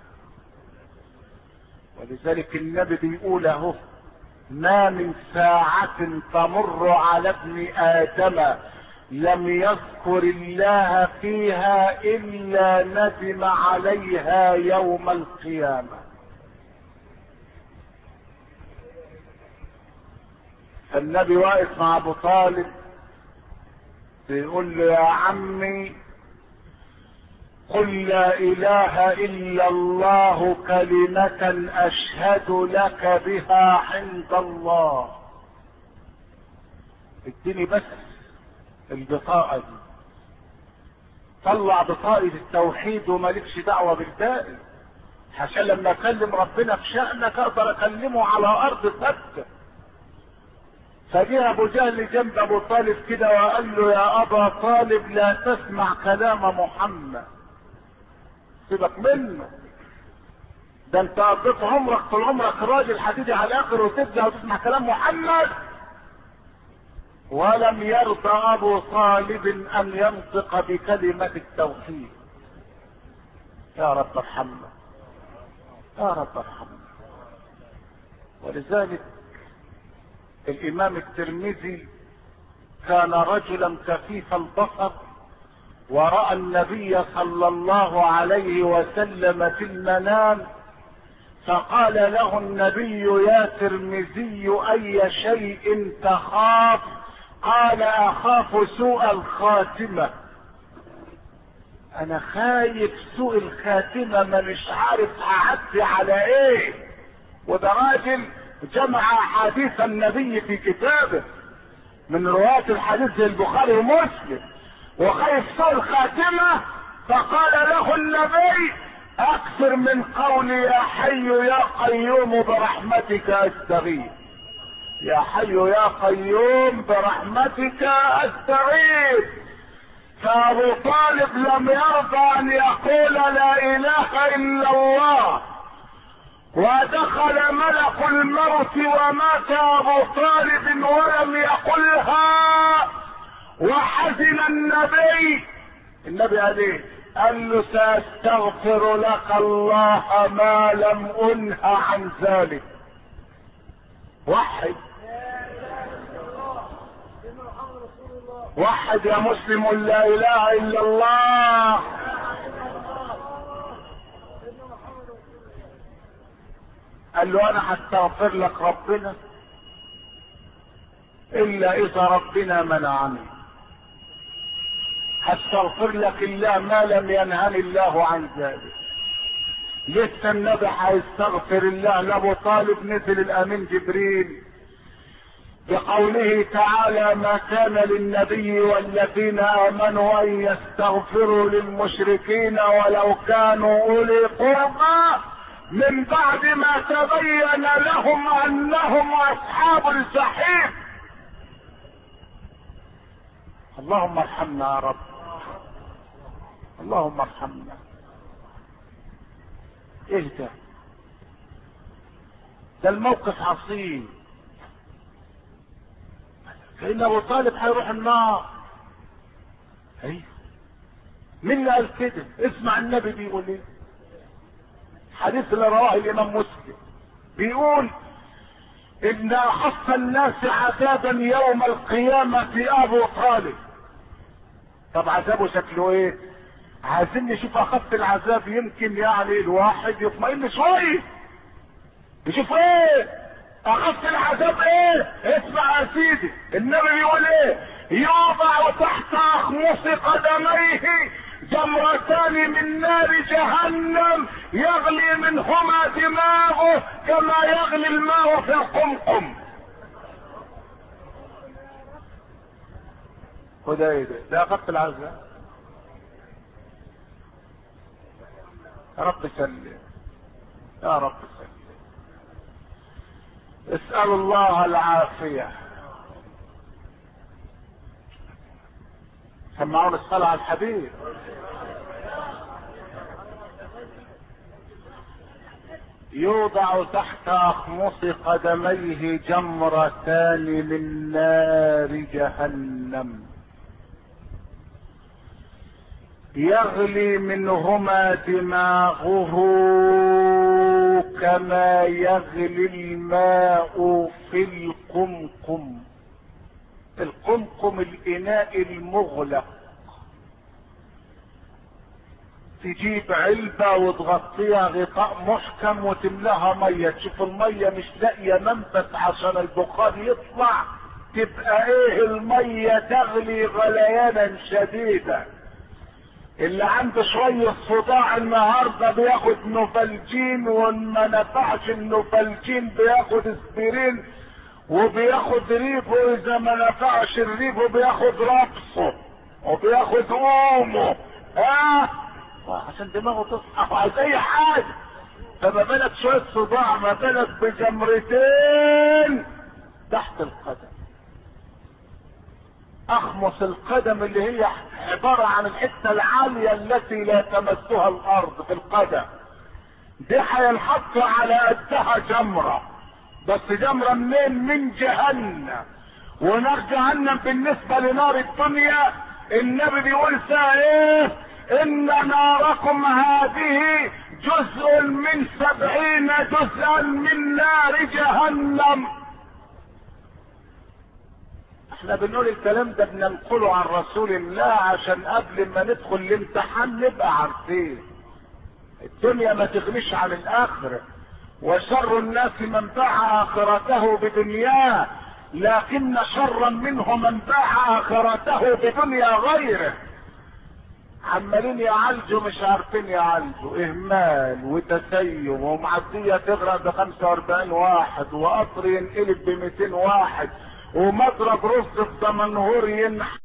ولذلك النبي بيقول اهو ما من ساعة تمر على ابن ادم لم يذكر الله فيها الا ندم عليها يوم القيامة. فالنبي واقف مع ابو طالب بيقول له يا عمي قل لا اله الا الله كلمة اشهد لك بها عند الله. اديني بس البطاقة دي، طلع بطاقة التوحيد ومالكش دعوة بالباقي، عشان لما اكلم ربنا في شأنك اقدر اكلمه على ارض ثابتة. فجاء ابو جهل جنب ابو طالب كده وقال له يا ابا طالب لا تسمع كلام محمد، سيبك منه، ده انت قضيت عمرك طول عمرك راجل هتيجي على الاخر وتبدا وتسمع كلام محمد. ولم يرضى ابو طالب ان ينطق بكلمة التوحيد. يا رب ارحمنا، يا رب ارحمنا. ولذلك الامام الترمذي كان رجلا كفيف البصر، ورأى النبي صلى الله عليه وسلم في المنام، فقال له النبي يا ترمذي اي شيء تخاف؟ قال اخاف سوء الخاتمة. انا خايف سوء الخاتمة، ما مش عارف اعدي على ايه. وده راجل جمع حديث النبي في كتابه من رواة الحديث زي البخاري ومسلم، وخايف سوء الخاتمة. فقال له النبي اكثر من قولي يا حي يا قيوم برحمتك استغيث. يا حي يا قيوم برحمتك استغيث. فابو طالب لم يرضى ان يقول لا اله الا الله، ودخل ملك الموت ومات ابو طالب ولم يقلها، وحزن النبي عليه قال له ساستغفر لك الله ما لم انه عن ذلك. وحد يا مسلم لا اله الا الله. قال له انا هستغفر لك ربنا الا اذا ربنا منعني، هستغفر لك الله ما لم ينهني الله عن ذلك. لسه النبي هيستغفر الله لابو طالب، نزل الامين جبريل بقوله تعالى ما كان للنبي والذين امنوا ان يستغفروا للمشركين ولو كانوا اولي قربى من بعد ما تبين لهم انهم اصحاب الجحيم. اللهم ارحمنا يا رب، اللهم ارحمنا. اهدى، ده الموقف عصيب، فإن ابو طالب هيروح النار. ايوه، مين اللي قال كده؟ اسمع النبي بيقول ايه، حديث اللي رواه الامام مسلم بيقول ان اخص الناس عذابا يوم القيامة ابو طالب. طب عذابه شكله ايه؟ عايزين نشوف اخف العذاب، يمكن يعني الواحد يطمئن شويه يشوف ايه اخف العذاب ايه. اسمع يا سيدي، النبي بيقول ايه؟ يوضع تحت اخمص قدميه جمرتان من نار جهنم يغلي منهما دماغه كما يغلي الماء في القمقم. وده ايه ده اخف العذاب. يا رب سلم، يا رب سلم. اسأل الله العافية. سمعون الصلاة على الحبيب. يوضع تحت اخمص قدميه جمرتان من نار جهنم يغلي منهما دماغه كما يغلي الماء في القمقم. القمقم الاناء المغلق، تجيب علبة وتغطيها غطاء محكم وتملاها مية، تشوف المية مش لاقية منفذ عشان البخار يطلع، تبقى ايه المية تغلي غليانا شديدا. اللي عنده شوية صداع النهاردة بياخد نوفالجين، وما نفعش النوفالجين بياخد اسبرين، وبياخد ريبو، اذا ما نفعش الريبو بياخد رابسو وبياخد اومو عشان دماغه تصحى على اي حاجة. فما بالك شوية صداع، ما بالك بجمرتين تحت القدم. اخمص القدم اللي هي عبارة عن الحتة العالية التي لا تمسها الارض في القدم، دي هينحط على قدها جمرة، بس جمرة منين؟ من جهنم. ونار جهنم بالنسبة لنار الدنيا النبي بيقول فيها ايه؟ ان ناركم هذه جزء من 70 جزءا من نار جهنم. احنا بنقول الكلام ده بننقله عن رسول الله عشان قبل ما ندخل الامتحان نبقى عارفين الدنيا ما تغنيش عن الاخره، وشر الناس من باع اخرته بدنياه، لكن شرا منه من باع اخرته بدنيا غيره. عمالين يعالجوا مش عارفين يعالجوا، اهمال وتسيب، ومعدية تغرق ب45 واحد، وقطر ينقلب ب200 واحد، ومضرب رص في دمنهور ينحى